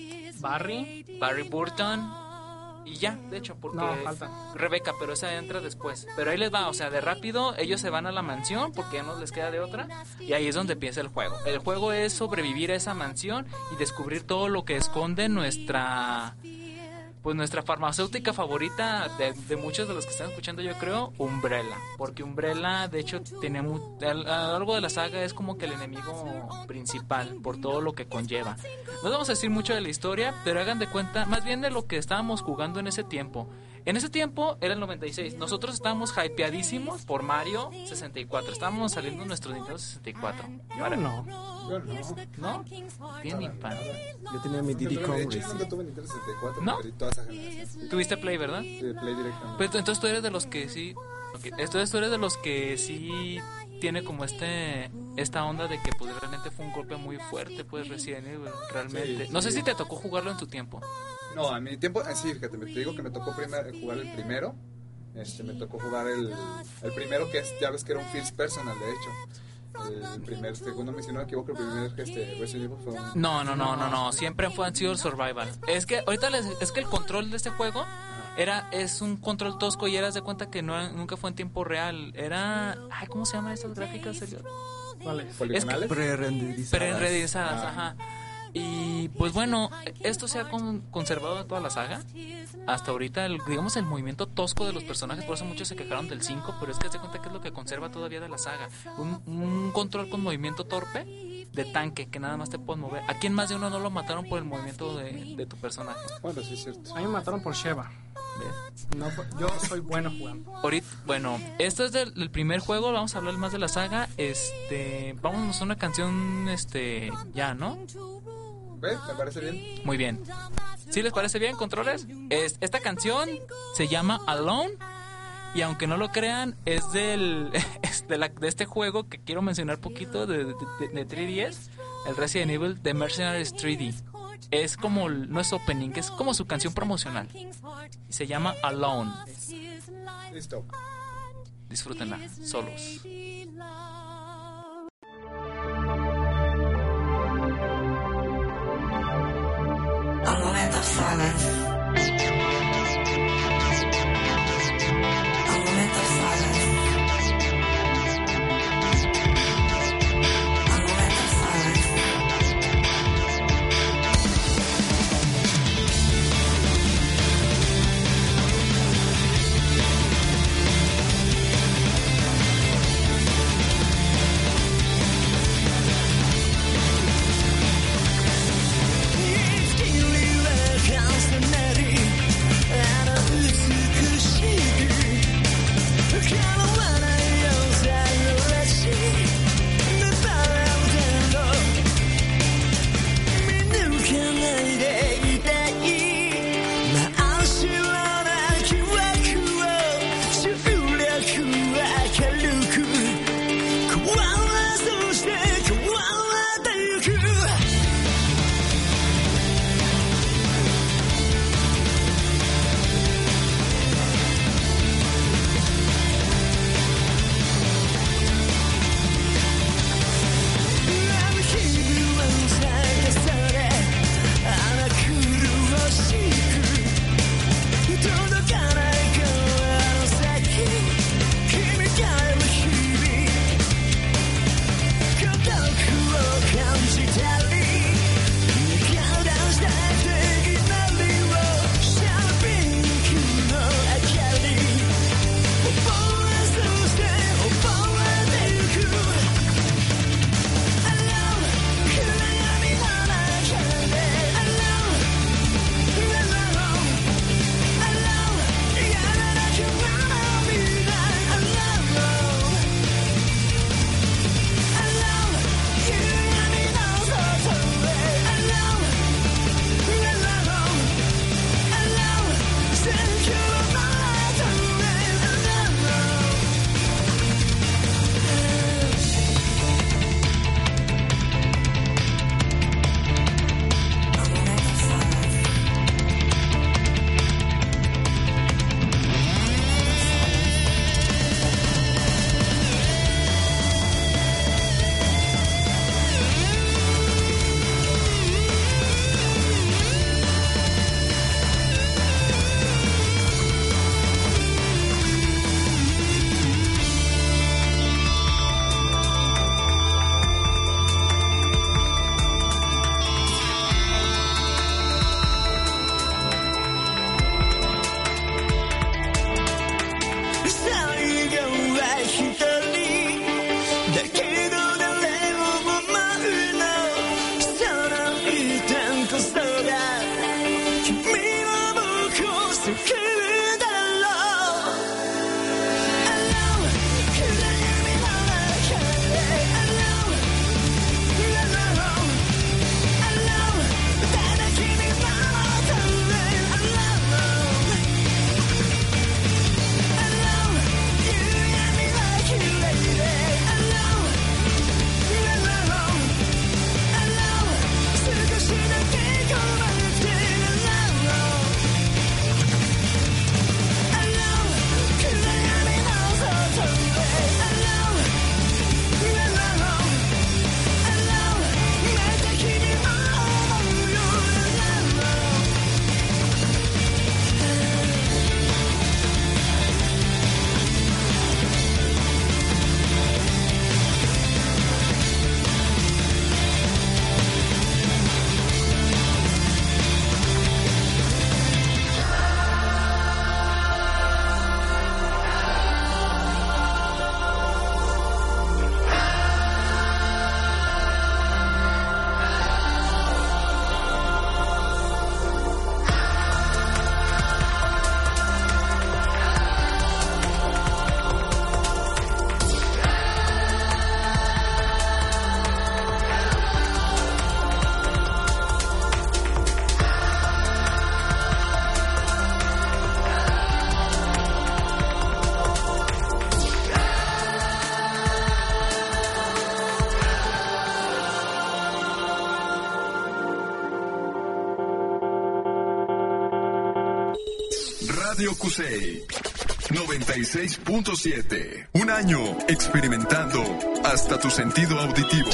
Barry, Barry Burton y ya, de hecho, porque No, falta. Rebeca, pero esa entra después. Pero ahí les va, o sea, de rápido ellos se van a la mansión porque ya no les queda de otra y ahí es donde empieza el juego. El juego es sobrevivir a esa mansión y descubrir todo lo que esconde nuestra pues nuestra farmacéutica favorita de, de muchos de los que están escuchando, yo creo, Umbrella, porque Umbrella de hecho tiene mu- a, a lo largo de la saga es como que el enemigo principal por todo lo que conlleva. No vamos a decir mucho de la historia, pero hagan de cuenta más bien de lo que estábamos jugando en ese tiempo. En ese tiempo era el noventa y seis. Nosotros estábamos hypeadísimos por Mario sesenta y cuatro. Estábamos saliendo nuestro Nintendo sesenta y cuatro. Yo Para- no. Yo no. ¿No? Bien infame. Yo tenía mi Diddy De Kong hecho, yo nunca Racing. tuve Nintendo sesenta y cuatro. ¿No? Perdí toda esa generación. Tuviste Play, ¿verdad? Sí, de Play directamente. Pues entonces tú eres de los que sí. Okay. Entonces tú eres de los que sí tiene como este esta onda de que pues realmente fue un golpe muy fuerte, pues Resident Evil, realmente. Sí, No sé sí. si te tocó jugarlo en tu tiempo. No, a mi tiempo, ah, sí, fíjate, me te digo que me tocó primer, jugar el primero. Este, me tocó jugar el, el primero que es, ya ves que era un first personal, de hecho. El primer, segundo, si no me equivoco, el primer este, Resident Evil fue un... No, no, no, no, no, siempre fue han sido el survival. Es que ahorita les, es que el control de este juego era es un control tosco y eras de cuenta que no nunca fue en tiempo real. Era, ay, ¿cómo se llaman estas gráficas? ¿Cuál es? ¿Poligonales? Pre-renderizadas. Pre-renderizadas, Ah. ajá. Y pues bueno, esto se ha con- conservado en toda la saga. Hasta ahorita, el, digamos, el movimiento tosco de los personajes, por eso muchos se quejaron del cinco, pero es que se cuenta que es lo que conserva todavía de la saga. Un, un control con movimiento torpe de tanque, que nada más te puedes mover. Aquí en más de uno no lo mataron por el movimiento de, de tu personaje. Bueno, sí es cierto. A mí me mataron por Sheva. No, fue- yo soy bueno jugando. Ahorita, bueno, esto es del, del primer juego, vamos a hablar más de la saga. Este, vamos a una canción, este, ya, ¿no? ¿Ves? Me parece bien. Muy bien. ¿Sí les parece bien, controles? Es, esta canción se llama Alone. Y aunque no lo crean, es del es de, la, de este juego que quiero mencionar poquito de, de, de, de tres D S, el Resident Evil de Mercenaries tres D. Es como, el- no es opening, es como su canción promocional. Y se llama Alone. Listo. Disfrútenla, solos. A moment of silence. A moment of silence. A moment of silence. Radio Kusei noventa y seis punto siete. Un año experimentando hasta tu sentido auditivo.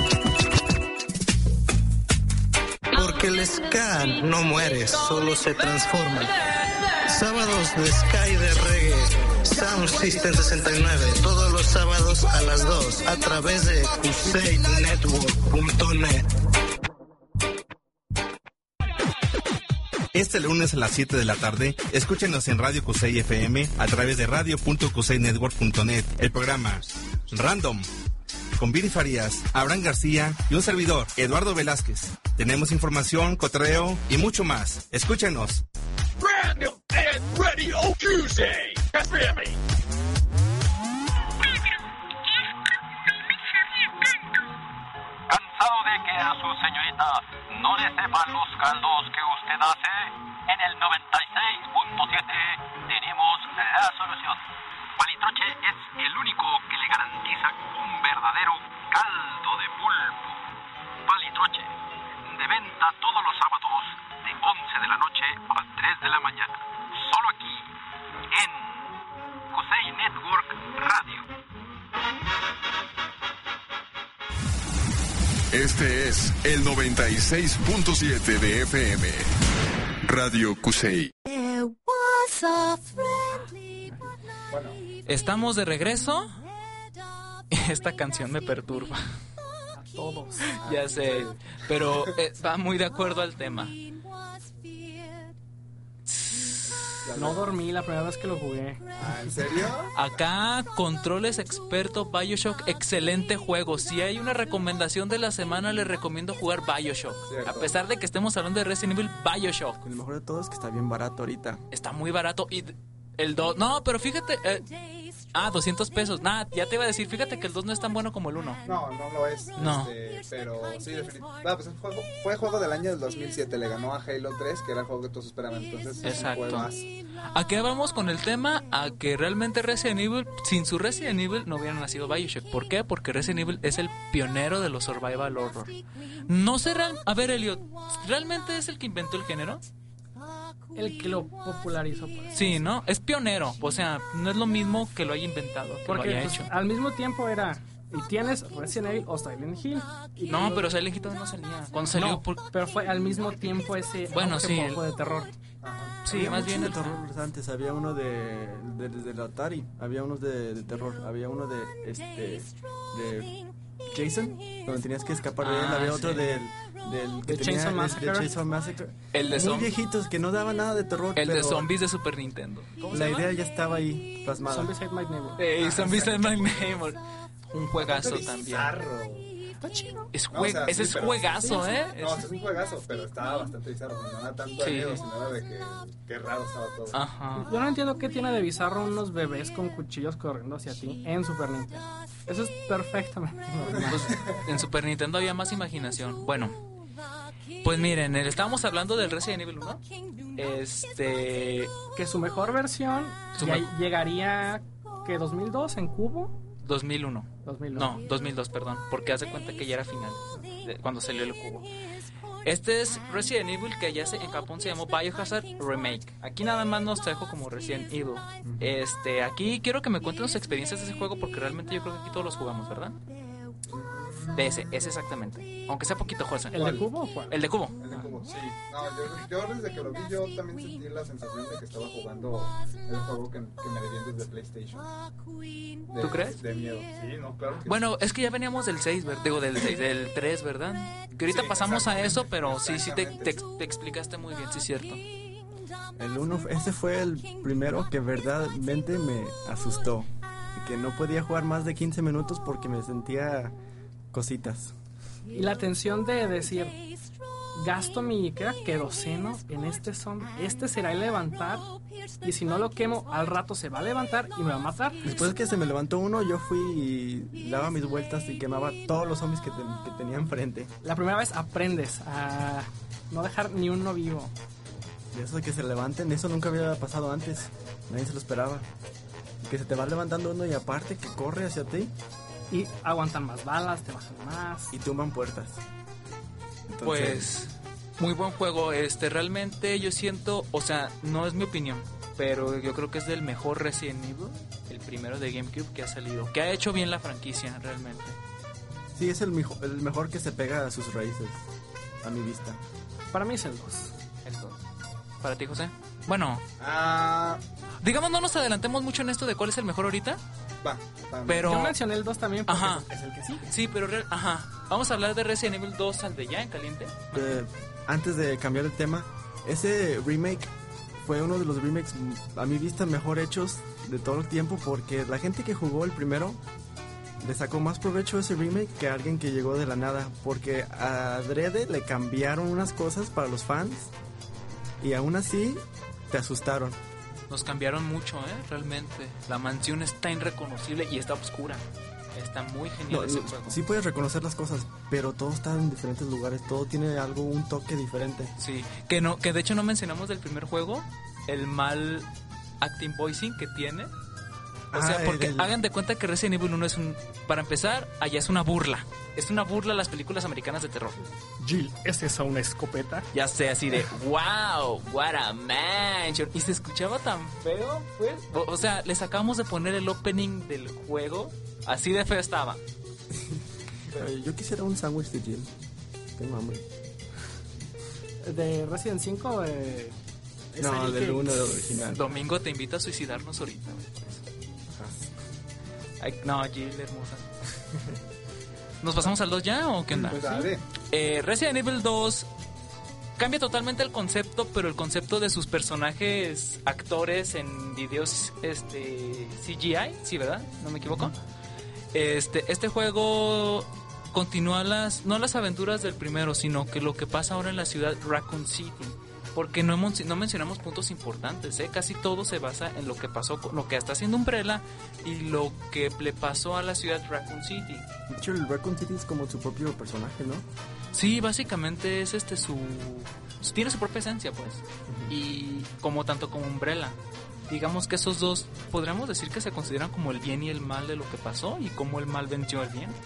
Porque el ska no muere, solo se transforma. Sábados de ska y de reggae, Sound System sesenta y nueve, todos los sábados a las dos, a través de kusei network punto net. Este lunes a las siete de la tarde, escúchenos en Radio Kusei F M a través de radio punto kusei network punto net. El programa Random, con Viri Farías, Abraham García y un servidor, Eduardo Velázquez. Tenemos información, cotorreo y mucho más. Escúchenos. Random and Radio Kusei F M. ¿Cansado de que a su señorita no le sepan los caldos que usted hace? En el noventa y seis punto siete tenemos la solución. Palitroche es el único que le garantiza un verdadero caldo de pulpo. Palitroche, de venta todos los sábados de once de la noche a tres de la mañana. Solo aquí, en Kusei Network Radio. Este es el noventa y seis punto siete de F M. Radio Kusei. Estamos de regreso. Esta canción me perturba. A todos. Ya sé, pero eh, va muy de acuerdo al tema. No dormí la primera vez que lo jugué. ¿En serio? Acá, Controles Experto BioShock, excelente juego. Si hay una recomendación de la semana, les recomiendo jugar BioShock. Cierto. A pesar de que estemos hablando de Resident Evil, BioShock. Lo mejor de todo es que está bien barato ahorita. Está muy barato y el dos... No, pero fíjate... Eh, ah, doscientos pesos. Nada, ya te iba a decir, fíjate que el dos no es tan bueno como el uno. No, no lo es. No. Este, pero sí, definitivamente. Ah, pues el juego, fue juego del año del dos mil siete. Le ganó a Halo tres, que era el juego que todos esperaban. Entonces, exacto. Es un más. ¿A qué vamos con el tema? A que realmente Resident Evil, sin su Resident Evil, no hubiera nacido BioShock. ¿Por qué? Porque Resident Evil es el pionero de los survival horror. No sé, real... a ver, Elliot, ¿realmente es el que inventó el género? El que lo popularizó. Pues. Sí, ¿no? Es pionero. O sea, no es lo mismo que lo haya inventado, que porque lo haya pues, hecho. Al mismo tiempo era... Y tienes Resident Evil o Silent Hill. No, luego... pero Silent Hill todavía no salía. Cuando salió... No, por... pero fue al mismo tiempo ese... Bueno, sí. El... de terror. Ajá. Sí, había más bien el terror antes. Había uno de... de, de, de, de Atari. Había unos de, de terror. Había uno de... este... de... Jason, donde tenías que escapar de él. Ah, había sí. otro del... del que de tenía, Chainsaw Massacre. De Chainsaw Massacre. El de Muy zombies. viejitos, que no daba nada de terror. El pero de zombies de Super Nintendo. ¿Cómo la idea ya estaba ahí plasmada. Zombies Hate My Neighbor. Hey, ah, Zombies Hate My Neighbor. Un juegazo también. Bizarro. Está chido. Es jue... No, o sea, ese sí, es pero... juegazo, sí, ¿eh? No, es un juegazo, pero estaba bastante bizarro. No era tanto de Sí. miedo, sino era de que, que raro estaba todo. Ajá. Yo no entiendo qué tiene de bizarro unos bebés con cuchillos corriendo hacia ti en Super Nintendo. Eso es perfectamente normal. Pues, en Super Nintendo había más imaginación. Bueno, pues miren, estábamos hablando del Resident Evil uno. Este... Que su mejor versión Su ya me... llegaría, que dos mil dos en cubo. dos mil uno. dos mil uno. No, dos mil dos, perdón. Porque hace cuenta que ya era final, de, cuando salió el cubo. Este es Resident Evil, que ya se, en Japón se llamó Biohazard Remake. Aquí nada más nos trajo como Resident Evil. Este, aquí quiero que me cuenten sus experiencias de ese juego, porque realmente yo creo que aquí todos los jugamos, ¿verdad? De ese, ese exactamente. Aunque sea poquito, José. ¿El de cubo o cuál? El de cubo. El de cubo, sí. No, yo, yo desde que lo vi, yo también sentí la sensación de que estaba jugando el juego que, que me debían desde PlayStation. De, ¿Tú crees? De miedo. Sí, no, claro que Bueno, sí. es que ya veníamos del seis, ¿verdad? Digo, del seis, del tres, ¿verdad? Que ahorita Sí, pasamos a eso, pero sí, sí te, te, te explicaste muy bien, sí es cierto. El uno, ese fue el primero que verdaderamente me asustó. Que no podía jugar más de quince minutos porque me sentía cositas. Y la tensión de decir, gasto mi ¿qué era? queroseno en este zombie, este será el levantar, y si no lo quemo, al rato se va a levantar y me va a matar. Después que se me levantó uno, yo fui y daba mis vueltas y quemaba todos los zombies que, te, que tenía enfrente. La primera vez aprendes a no dejar ni uno vivo. De eso de que se levanten, eso nunca había pasado antes. Nadie se lo esperaba. Que se te va levantando uno y aparte que corre hacia ti. Y aguantan más balas, te bajan más. Y tumban puertas. Entonces... Pues, muy buen juego. Este, realmente yo siento, o sea, no es mi opinión, pero yo creo que es del mejor Resident Evil, el primero de GameCube que ha salido, que ha hecho bien la franquicia realmente. Sí, es el mejor, el mejor que se pega a sus raíces, a mi vista. Para mí es el dos. El dos. ¿Para ti, José? Bueno, Ah, digamos, no nos adelantemos mucho en esto de cuál es el mejor ahorita, va, va. pero... Yo mencioné el dos también porque Ajá. es el que sí. Sí, pero... real- Ajá. Vamos a hablar de Resident Evil dos al de ya en caliente. Eh, antes de cambiar de tema, ese remake fue uno de los remakes a mi vista mejor hechos de todo el tiempo, porque la gente que jugó el primero le sacó más provecho a ese remake que a alguien que llegó de la nada, porque a adrede le cambiaron unas cosas para los fans y aún así te asustaron. Nos cambiaron mucho, ¿eh? Realmente. La mansión está irreconocible y está oscura. Está muy genial No, ese no, juego. sí puedes reconocer las cosas, pero todo está en diferentes lugares, todo tiene algo, un toque diferente. Sí, que no, que de hecho no mencionamos del primer juego el mal acting voicing que tiene. O Ah, sea, porque el- hagan de cuenta que Resident Evil uno es un... Para empezar, allá es una burla. Es una burla a las películas americanas de terror. Jill, ¿es esa una escopeta? Ya sé, así de wow, what a mansion. Y se escuchaba tan feo, pues. O, o sea, les acabamos de poner el opening del juego. Así de feo estaba. Eh, Yo quisiera un sándwich de Jill. Tengo hambre. De Resident cinco, eh, es No, ahí del que- uno, del original. Domingo te invito a suicidarnos ahorita. güey, por eso. Ay, no, Jill, hermosa. ¿Nos pasamos al dos ya o qué onda? Pues dale. Eh, Resident Evil dos cambia totalmente el concepto, pero el concepto de sus personajes, actores en videos este C G I, sí, ¿verdad? ¿No me equivoco? Este, este juego continúa las, no las aventuras del primero, sino que lo que pasa ahora en la ciudad Raccoon City. Porque no, hemos, no mencionamos puntos importantes, ¿eh? Casi todo se basa en lo que pasó, con lo que está haciendo Umbrella y lo que le pasó a la ciudad Raccoon City. De hecho, el Raccoon City es como su propio personaje, ¿no? Sí, básicamente es este su... Tiene su propia esencia, pues. Y como tanto como Umbrella. Digamos que esos dos, podríamos decir que se consideran como el bien y el mal de lo que pasó y cómo el mal venció al bien.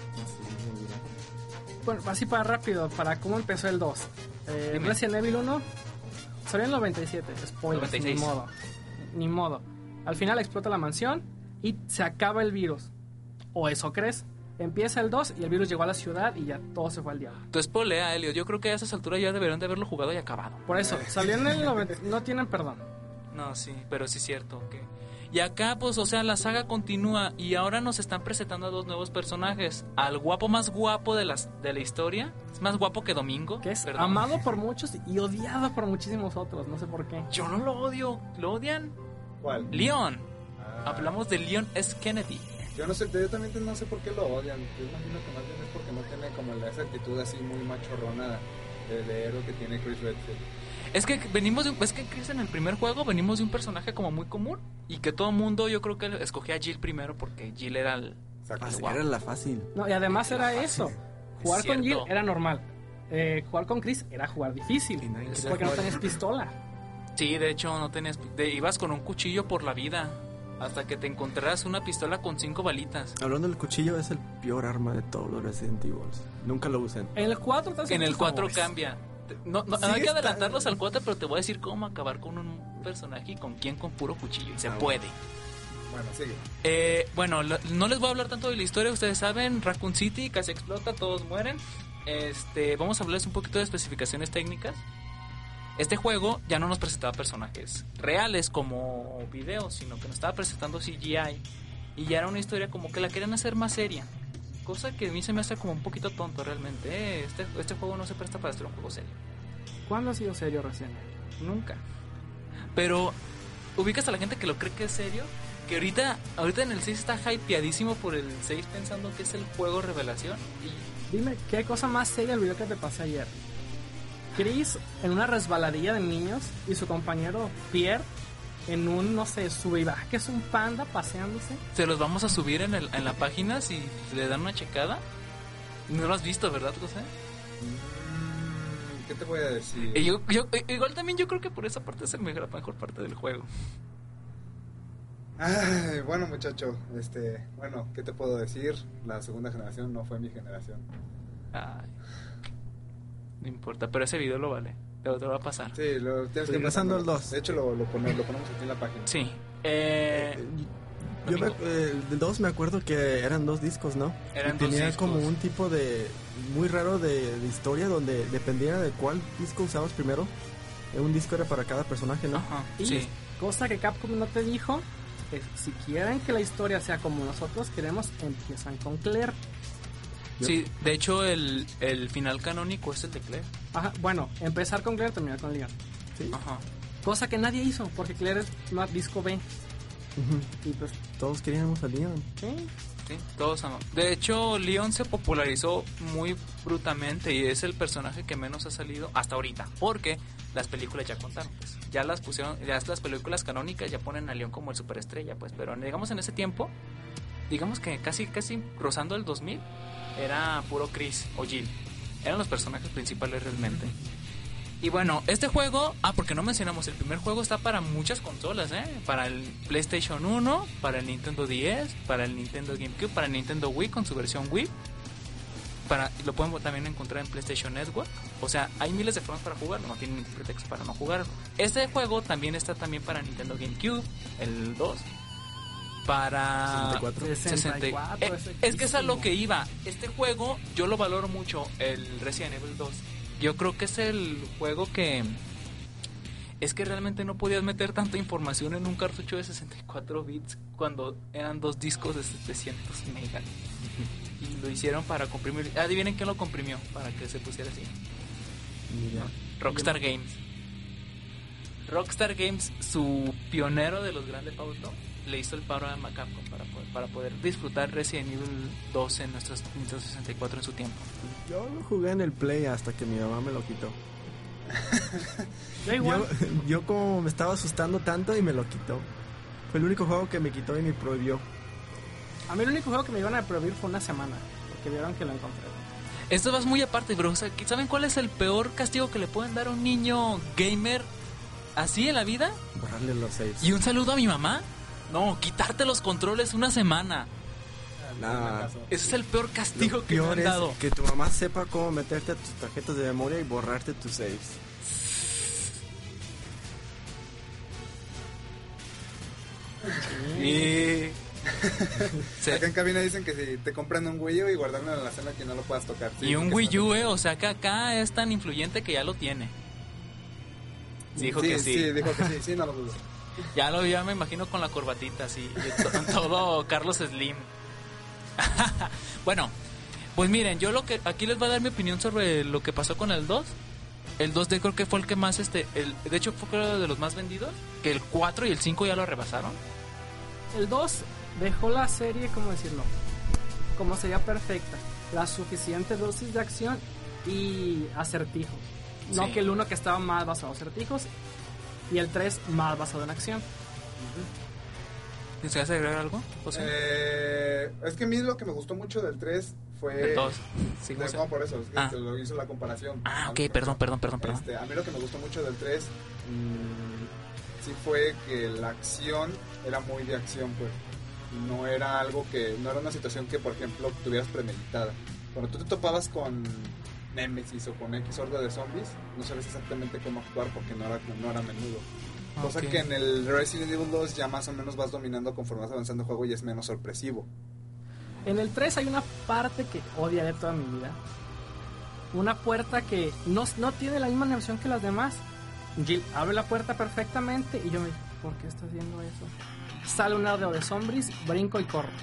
Bueno, así para rápido, para cómo empezó el dos. Eh, Dime. Resident Evil uno salió en el noventa y siete, spoiler, noventa y seis. ni modo. Ni modo. Al final explota la mansión y se acaba el virus. O eso crees. Empieza el dos y el virus llegó a la ciudad y ya todo se fue al diablo. Tú espolea, Elio. Yo creo que a esas alturas ya deberían de haberlo jugado y acabado. Por eso, salió en el noventa, no tienen perdón. No, sí, pero sí es cierto. Okay. Y acá, pues, o sea, la saga continúa y ahora nos están presentando a dos nuevos personajes. Al guapo más guapo de, las, de la historia. Es más guapo que Domingo. Que es perdón. amado por muchos y odiado por muchísimos otros, no sé por qué. Yo no lo odio. ¿Lo odian? ¿Cuál? Leon. Ah. Hablamos de Leon S. Kennedy. Yo no sé, yo también no sé por qué lo odian. Yo imagino que más bien es porque no tiene como la, esa actitud así muy machorrona de, de héroe que tiene Chris Redfield. Es que venimos de un, es que Chris en el primer juego venimos de un personaje como muy común y que todo el mundo yo creo que escogía a Jill primero porque Jill era el, el guapo. Era la fácil. No, y además era eso. Jugar Es con Jill cierto. era normal. Eh, jugar con Chris era jugar difícil. Porque no tenías pistola. Sí, de hecho no tenías, de- ibas con un cuchillo por la vida hasta que te encontraras una pistola con cinco balitas. Hablando del cuchillo, es el peor arma de todos los Resident Evil. Nunca lo usen. En el cuatro te hacen En el tus cuatro favores. cambia. No, no, Sí, no hay que está- adelantarlos al cuatro, pero te voy a decir cómo acabar con un personaje y con quién con puro cuchillo. Y se Ah, puede. Bueno, sigue. Eh, bueno, lo- no les voy a hablar tanto de la historia. Ustedes saben, Raccoon City casi explota, todos mueren. Este, vamos a hablarles un poquito de especificaciones técnicas. Este juego ya no nos presentaba personajes reales como videos, sino que nos estaba presentando C G I. Y ya era una historia como que la querían hacer más seria. Cosa que a mí se me hace como un poquito tonto realmente. eh. Este, este juego no se presta para hacer un juego serio. ¿Cuándo ha sido serio recién? Nunca. Pero ubicas a la gente que lo cree que es serio. Que ahorita, ahorita en el seis está hypeadísimo por el seis pensando que es el juego revelación. Y Dime, ¿qué cosa más seria el video que te pasé ayer? Chris en una resbaladilla de niños y su compañero Pierre en un, no sé, sube y baja, que es un panda paseándose. se los vamos a subir en, el, en la página si le dan una checada. No lo has visto, ¿verdad, José? Mm, ¿Qué te voy a decir? Y yo, yo, igual también yo creo que por esa parte es el mejor, la mejor parte del juego. Ay, bueno, muchacho, este, bueno, ¿qué te puedo decir? La segunda generación no fue mi generación. Ay, no importa, pero ese video lo vale. te lo, te lo va a pasar. Sí, lo tienes que Regresando al dos. De hecho, lo, lo, pone, lo ponemos aquí en la página. Sí. Eh, Yo me, eh, del dos me acuerdo que eran dos discos, ¿no? Eran y dos tenía discos. como un tipo de muy raro de, de historia donde dependía de cuál disco usabas primero. eh, Un disco era para cada personaje, ¿no? Ajá, Y sí. cosa que Capcom no te dijo, es, si quieren que la historia sea como nosotros queremos, empiezan con Claire. Sí, de hecho el, el final canónico es el de Claire. Ajá, bueno, empezar con Claire, terminar con Leon. Sí. Ajá. Cosa que nadie hizo, porque Claire es una disco B. Ujú. Y pues, Todos queríamos a Leon. ¿sí? Sí, todos aman. De hecho, Leon se popularizó muy brutalmente y es el personaje que menos ha salido hasta ahorita, porque las películas ya contaron, pues. Ya las pusieron, ya las películas canónicas ya ponen a Leon como el superestrella, pues, pero digamos en ese tiempo, digamos que casi casi rozando el dos mil era puro Chris o Jill. Eran los personajes principales realmente. Y bueno, este juego, ah, porque no mencionamos, el primer juego está para muchas consolas, ¿eh? Para el PlayStation uno, para el Nintendo diez, para el Nintendo GameCube, para el Nintendo Wii con su versión Wii. Para, lo pueden también encontrar en PlayStation Network. O sea, hay miles de formas para jugarlo, no tienen ningún pretexto para no jugarlo. Este juego también está también para Nintendo GameCube, el dos. Para sesenta y cuatro. sesenta y cuatro, Eh, es que es a lo que iba. Este juego yo lo valoro mucho, el Resident Evil dos. Yo creo que es el juego que es que realmente no podías meter tanta información en un cartucho de sesenta y cuatro bits cuando eran dos discos de setecientos megas. Y lo hicieron para comprimir. Adivinen quién lo comprimió para que se pusiera así. Mira. Rockstar Games. Rockstar Games, su pionero de los grandes autos, le hizo el paro a Capcom para poder, para poder disfrutar Resident Evil dos en nuestros Nintendo sesenta y cuatro en su tiempo. Yo lo jugué en el Play hasta que mi mamá me lo quitó. Da igual. Yo, yo como me estaba asustando tanto y me lo quitó. Fue el único juego que me quitó y me prohibió. A mí el único juego que me iban a prohibir fue una semana, porque vieron que lo encontré. Esto va muy aparte, bro. O sea, ¿saben cuál es el peor castigo que le pueden dar a un niño gamer así en la vida? Borrarle los saves. ¿Y un saludo a mi mamá? No, quitarte los controles una semana. Nah, Ese es el peor castigo lo que me peor han es dado. que tu mamá sepa cómo meterte a tus tarjetas de memoria y borrarte tus saves. Y... Sí. Acá en cabina dicen que si te compran un Wii U y guardarlo en la cena que no lo puedas tocar. Sí, Y un porque Wii es U, eh, o sea que acá es tan influyente que ya lo tiene. Dijo sí, que sí. Sí, dijo que sí, sí, no lo dudo. Ya lo ya me imagino con la corbatita así, y to- todo Carlos Slim. Bueno, pues miren, yo lo que aquí les voy a dar mi opinión sobre lo que pasó con el dos. El dos de creo que fue el que más este, el, de hecho fue creo de los más vendidos, que el cuatro y el cinco ya lo rebasaron. El dos dejó la serie, ¿cómo decirlo? Como sería perfecta. La suficiente dosis de acción y acertijos. No Sí. que el uno que estaba más basado en acertijos y el tres más basado en acción. ¿Deseas agregar algo, José? Eh, es que a mí lo que me gustó mucho del tres fue... El dos. Sí, No, José. no, por eso, es que Ah. te lo hizo la comparación. Ah, ok, perdón, perdón, perdón, perdón. Este, a mí lo que me gustó mucho del tres mmm, sí fue que la acción era muy de acción, pues. No era algo que, no era una situación que, por ejemplo, tuvieras premeditada. Cuando tú te topabas con Nemesis o con X horda de zombies, no sabes exactamente cómo actuar porque no era, no era a menudo. Cosa Ok. que en el Resident Evil dos ya más o menos vas dominando conforme vas avanzando el juego y es menos sorpresivo. En el tres hay una parte que odiaré toda mi vida. Una puerta que no, no tiene la misma animación que las demás. Jill abre la puerta perfectamente y yo me dije, ¿por qué estás haciendo eso? Sale un ardeo de zombies, brinco y corro.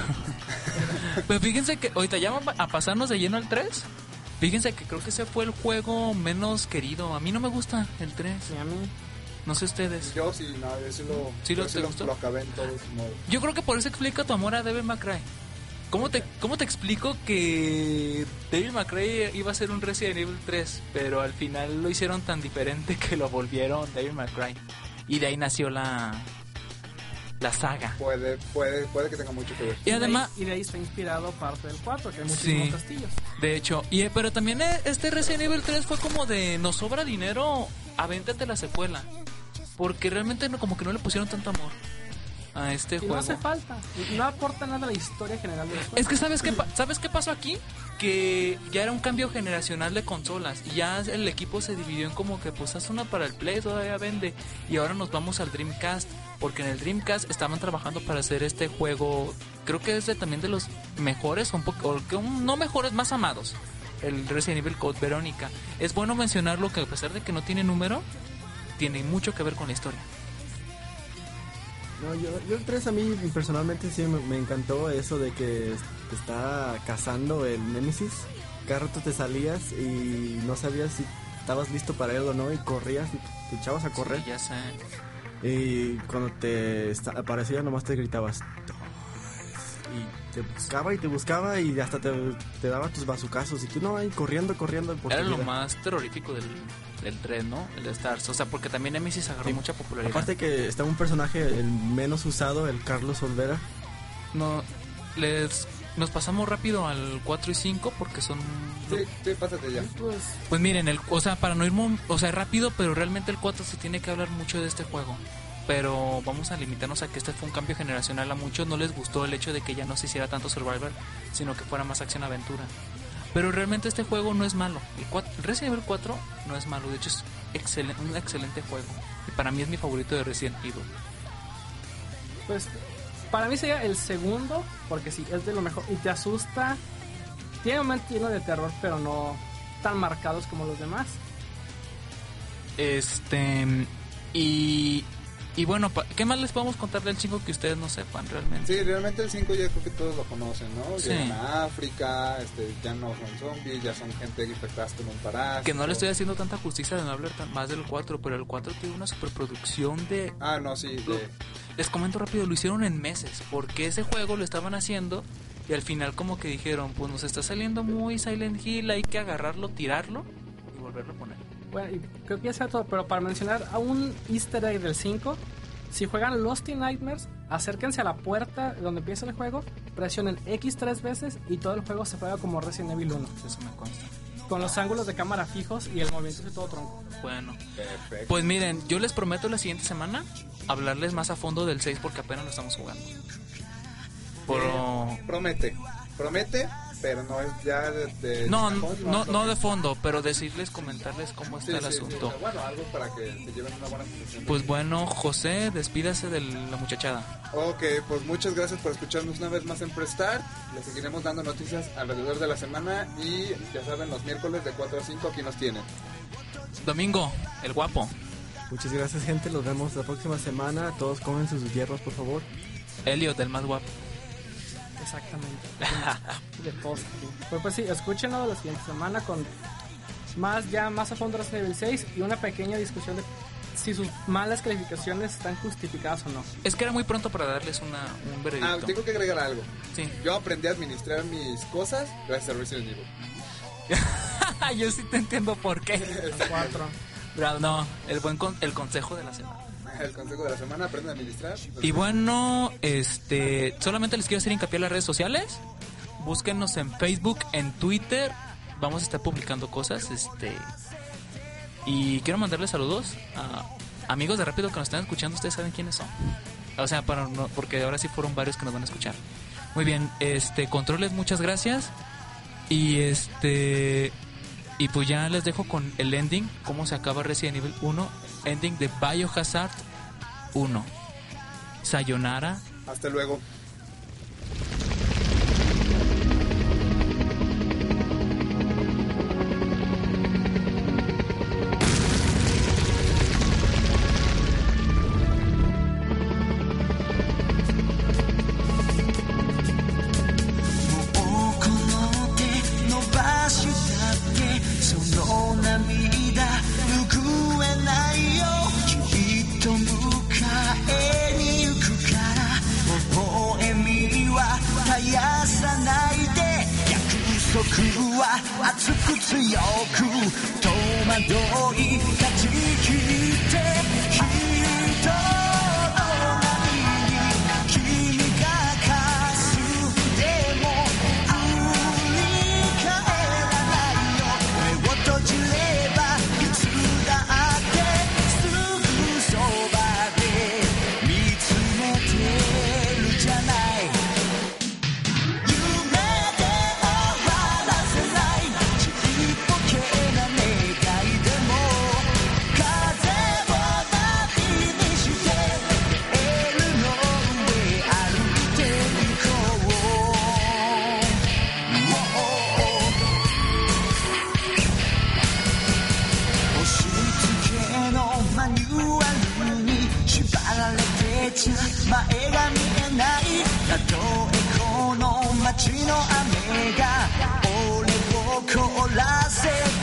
Pero fíjense que ahorita ya vamos a pasarnos de lleno al tres. Fíjense que creo que ese fue el juego menos querido. A mí no me gusta el tres. Y a mí. No sé ustedes. Yo sí, no, yo sí lo, ¿Sí lo- yo sí te lo, gustó? lo acabé en todos modos. Yo creo que por eso explica tu amor a Devil May Cry. ¿Cómo te, ¿Cómo te explico que Devil May Cry iba a ser un Resident Evil tres, pero al final lo hicieron tan diferente que lo volvieron Devil May Cry? Y de ahí nació la, la saga. Puede, puede, puede que tenga mucho que ver. Y además... Y de ahí está inspirado parte del cuatro, que hay muchísimos Sí. castillos. De hecho, y, pero también eh, este Resident Evil tres fue como de nos sobra dinero, avéntate la secuela. Porque realmente no, como que no le pusieron tanto amor. a este y juego. no hace falta, no aporta nada a la historia general del juego. Es que ¿sabes qué, pa- ¿sabes qué pasó aquí? Que ya era un cambio generacional de consolas y ya el equipo se dividió en como que pues haz una para el Play, todavía vende, y ahora nos vamos al Dreamcast, porque en el Dreamcast estaban trabajando para hacer este juego, creo que es de, también de los mejores, un poco, o que un- no mejores, más amados, el Resident Evil Code Verónica. Es bueno mencionarlo que a pesar de que no tiene número, tiene mucho que ver con la historia. No, yo, yo el tres a mí personalmente sí me, me encantó eso de que te está cazando el Nemesis. Cada rato te salías y no sabías si estabas listo para él o no y corrías y te echabas a correr. Sí, ya sé. Y cuando te esta- aparecía nomás te gritabas. Y te buscaba y te buscaba y hasta te, te daba tus bazucazos y tú no, ahí corriendo, corriendo. Por Era tu lo vida. más terrorífico del, del tres, ¿no? El de Stars. O sea, porque también Nemesis agarró Sí. mucha popularidad. Aparte que está un personaje el menos usado, el Carlos Olvera. No, les nos pasamos rápido al cuatro y cinco porque son... Sí, sí, pásate ya. Pues, Pues miren, el, o sea, para no ir, mon- o sea, rápido, pero realmente el cuatro se tiene que hablar mucho de este juego. Pero vamos a limitarnos a que este fue un cambio generacional. A muchos no les gustó el hecho de que ya no se hiciera tanto Survivor, sino que fuera más acción-aventura. Pero realmente este juego no es malo. El, cuatro, el Resident Evil cuatro no es malo, de hecho es excelen- un excelente juego. Y para mí es mi favorito de Resident Evil. pues para mí sería el segundo, porque sí, es de lo mejor y te asusta. Tiene momentos llenos de terror, pero no tan marcados como los demás. Este... Y... Y bueno, pa- ¿qué más les podemos contar del cinco que ustedes no sepan realmente? Sí, realmente el cinco ya creo que todos lo conocen, ¿no? Sí. Llegan a África, este, ya no son zombies, ya son gente infectada con un parásito. Que no le estoy haciendo tanta justicia de no hablar tan más del cuatro, pero el cuatro tiene una superproducción de... Ah, no, sí, de... Les comento rápido, lo hicieron en meses, porque ese juego lo estaban haciendo y al final como que dijeron, pues nos está saliendo muy Silent Hill, hay que agarrarlo, tirarlo y volverlo a poner. Bueno, y creo que ya sea todo, pero para mencionar a un easter egg del cinco, si juegan Lost in Nightmares, acérquense a la puerta donde empieza el juego, presionen X tres veces y todo el juego se juega como Resident Evil uno. Eso me consta. Con los ángulos de cámara fijos y el movimiento de todo tronco. Bueno, Perfecto. pues miren, yo les prometo la siguiente semana hablarles más a fondo del seis porque apenas lo estamos jugando. Pero... Eh, promete, promete, pero no es ya de... de No, de no, cajón, no, no de promete. fondo, pero decirles, comentarles cómo está Sí, el sí, sí, asunto. o sea, bueno, algo para que se lleven una buena sensación. Pues bueno, José, despídase de la muchachada. Ok, pues muchas gracias por escucharnos una vez más en Prestar. Les seguiremos dando noticias alrededor de la semana y ya saben, los miércoles de cuatro a cinco aquí nos tienen. Domingo, el guapo. Muchas gracias, gente. Los vemos la próxima semana. Todos comen sus hierbas, por favor. Elliot, el más guapo. Exactamente. De todos. Pues, pues sí, escúchenlo la siguiente semana con más ya más a fondo Resident Evil seis y una pequeña discusión de si sus malas calificaciones están justificadas o no. Es que era muy pronto para darles una, un Ah, veredicto. tengo que agregar algo. Sí. Yo aprendí a administrar mis cosas gracias a Resident Evil. Yo sí te entiendo por qué. Cuatro. Pero no, el buen con- el consejo de la semana. El consejo de la semana, aprende a administrar. Y bueno, este, solamente les quiero hacer hincapié en las redes sociales. Búsquennos en Facebook, en Twitter. Vamos a estar publicando cosas, este. Y quiero mandarles saludos a amigos de Rápido que nos están escuchando. Ustedes saben quiénes son. O sea, para no, porque ahora sí fueron varios que nos van a escuchar. Muy bien, este, Controles, muchas gracias. Y este. Y pues ya les dejo con el ending, cómo se acaba Resident Evil uno, ending de Biohazard uno. Sayonara. Hasta luego. 「見つめてたとえこの街の雨が俺を凍らせて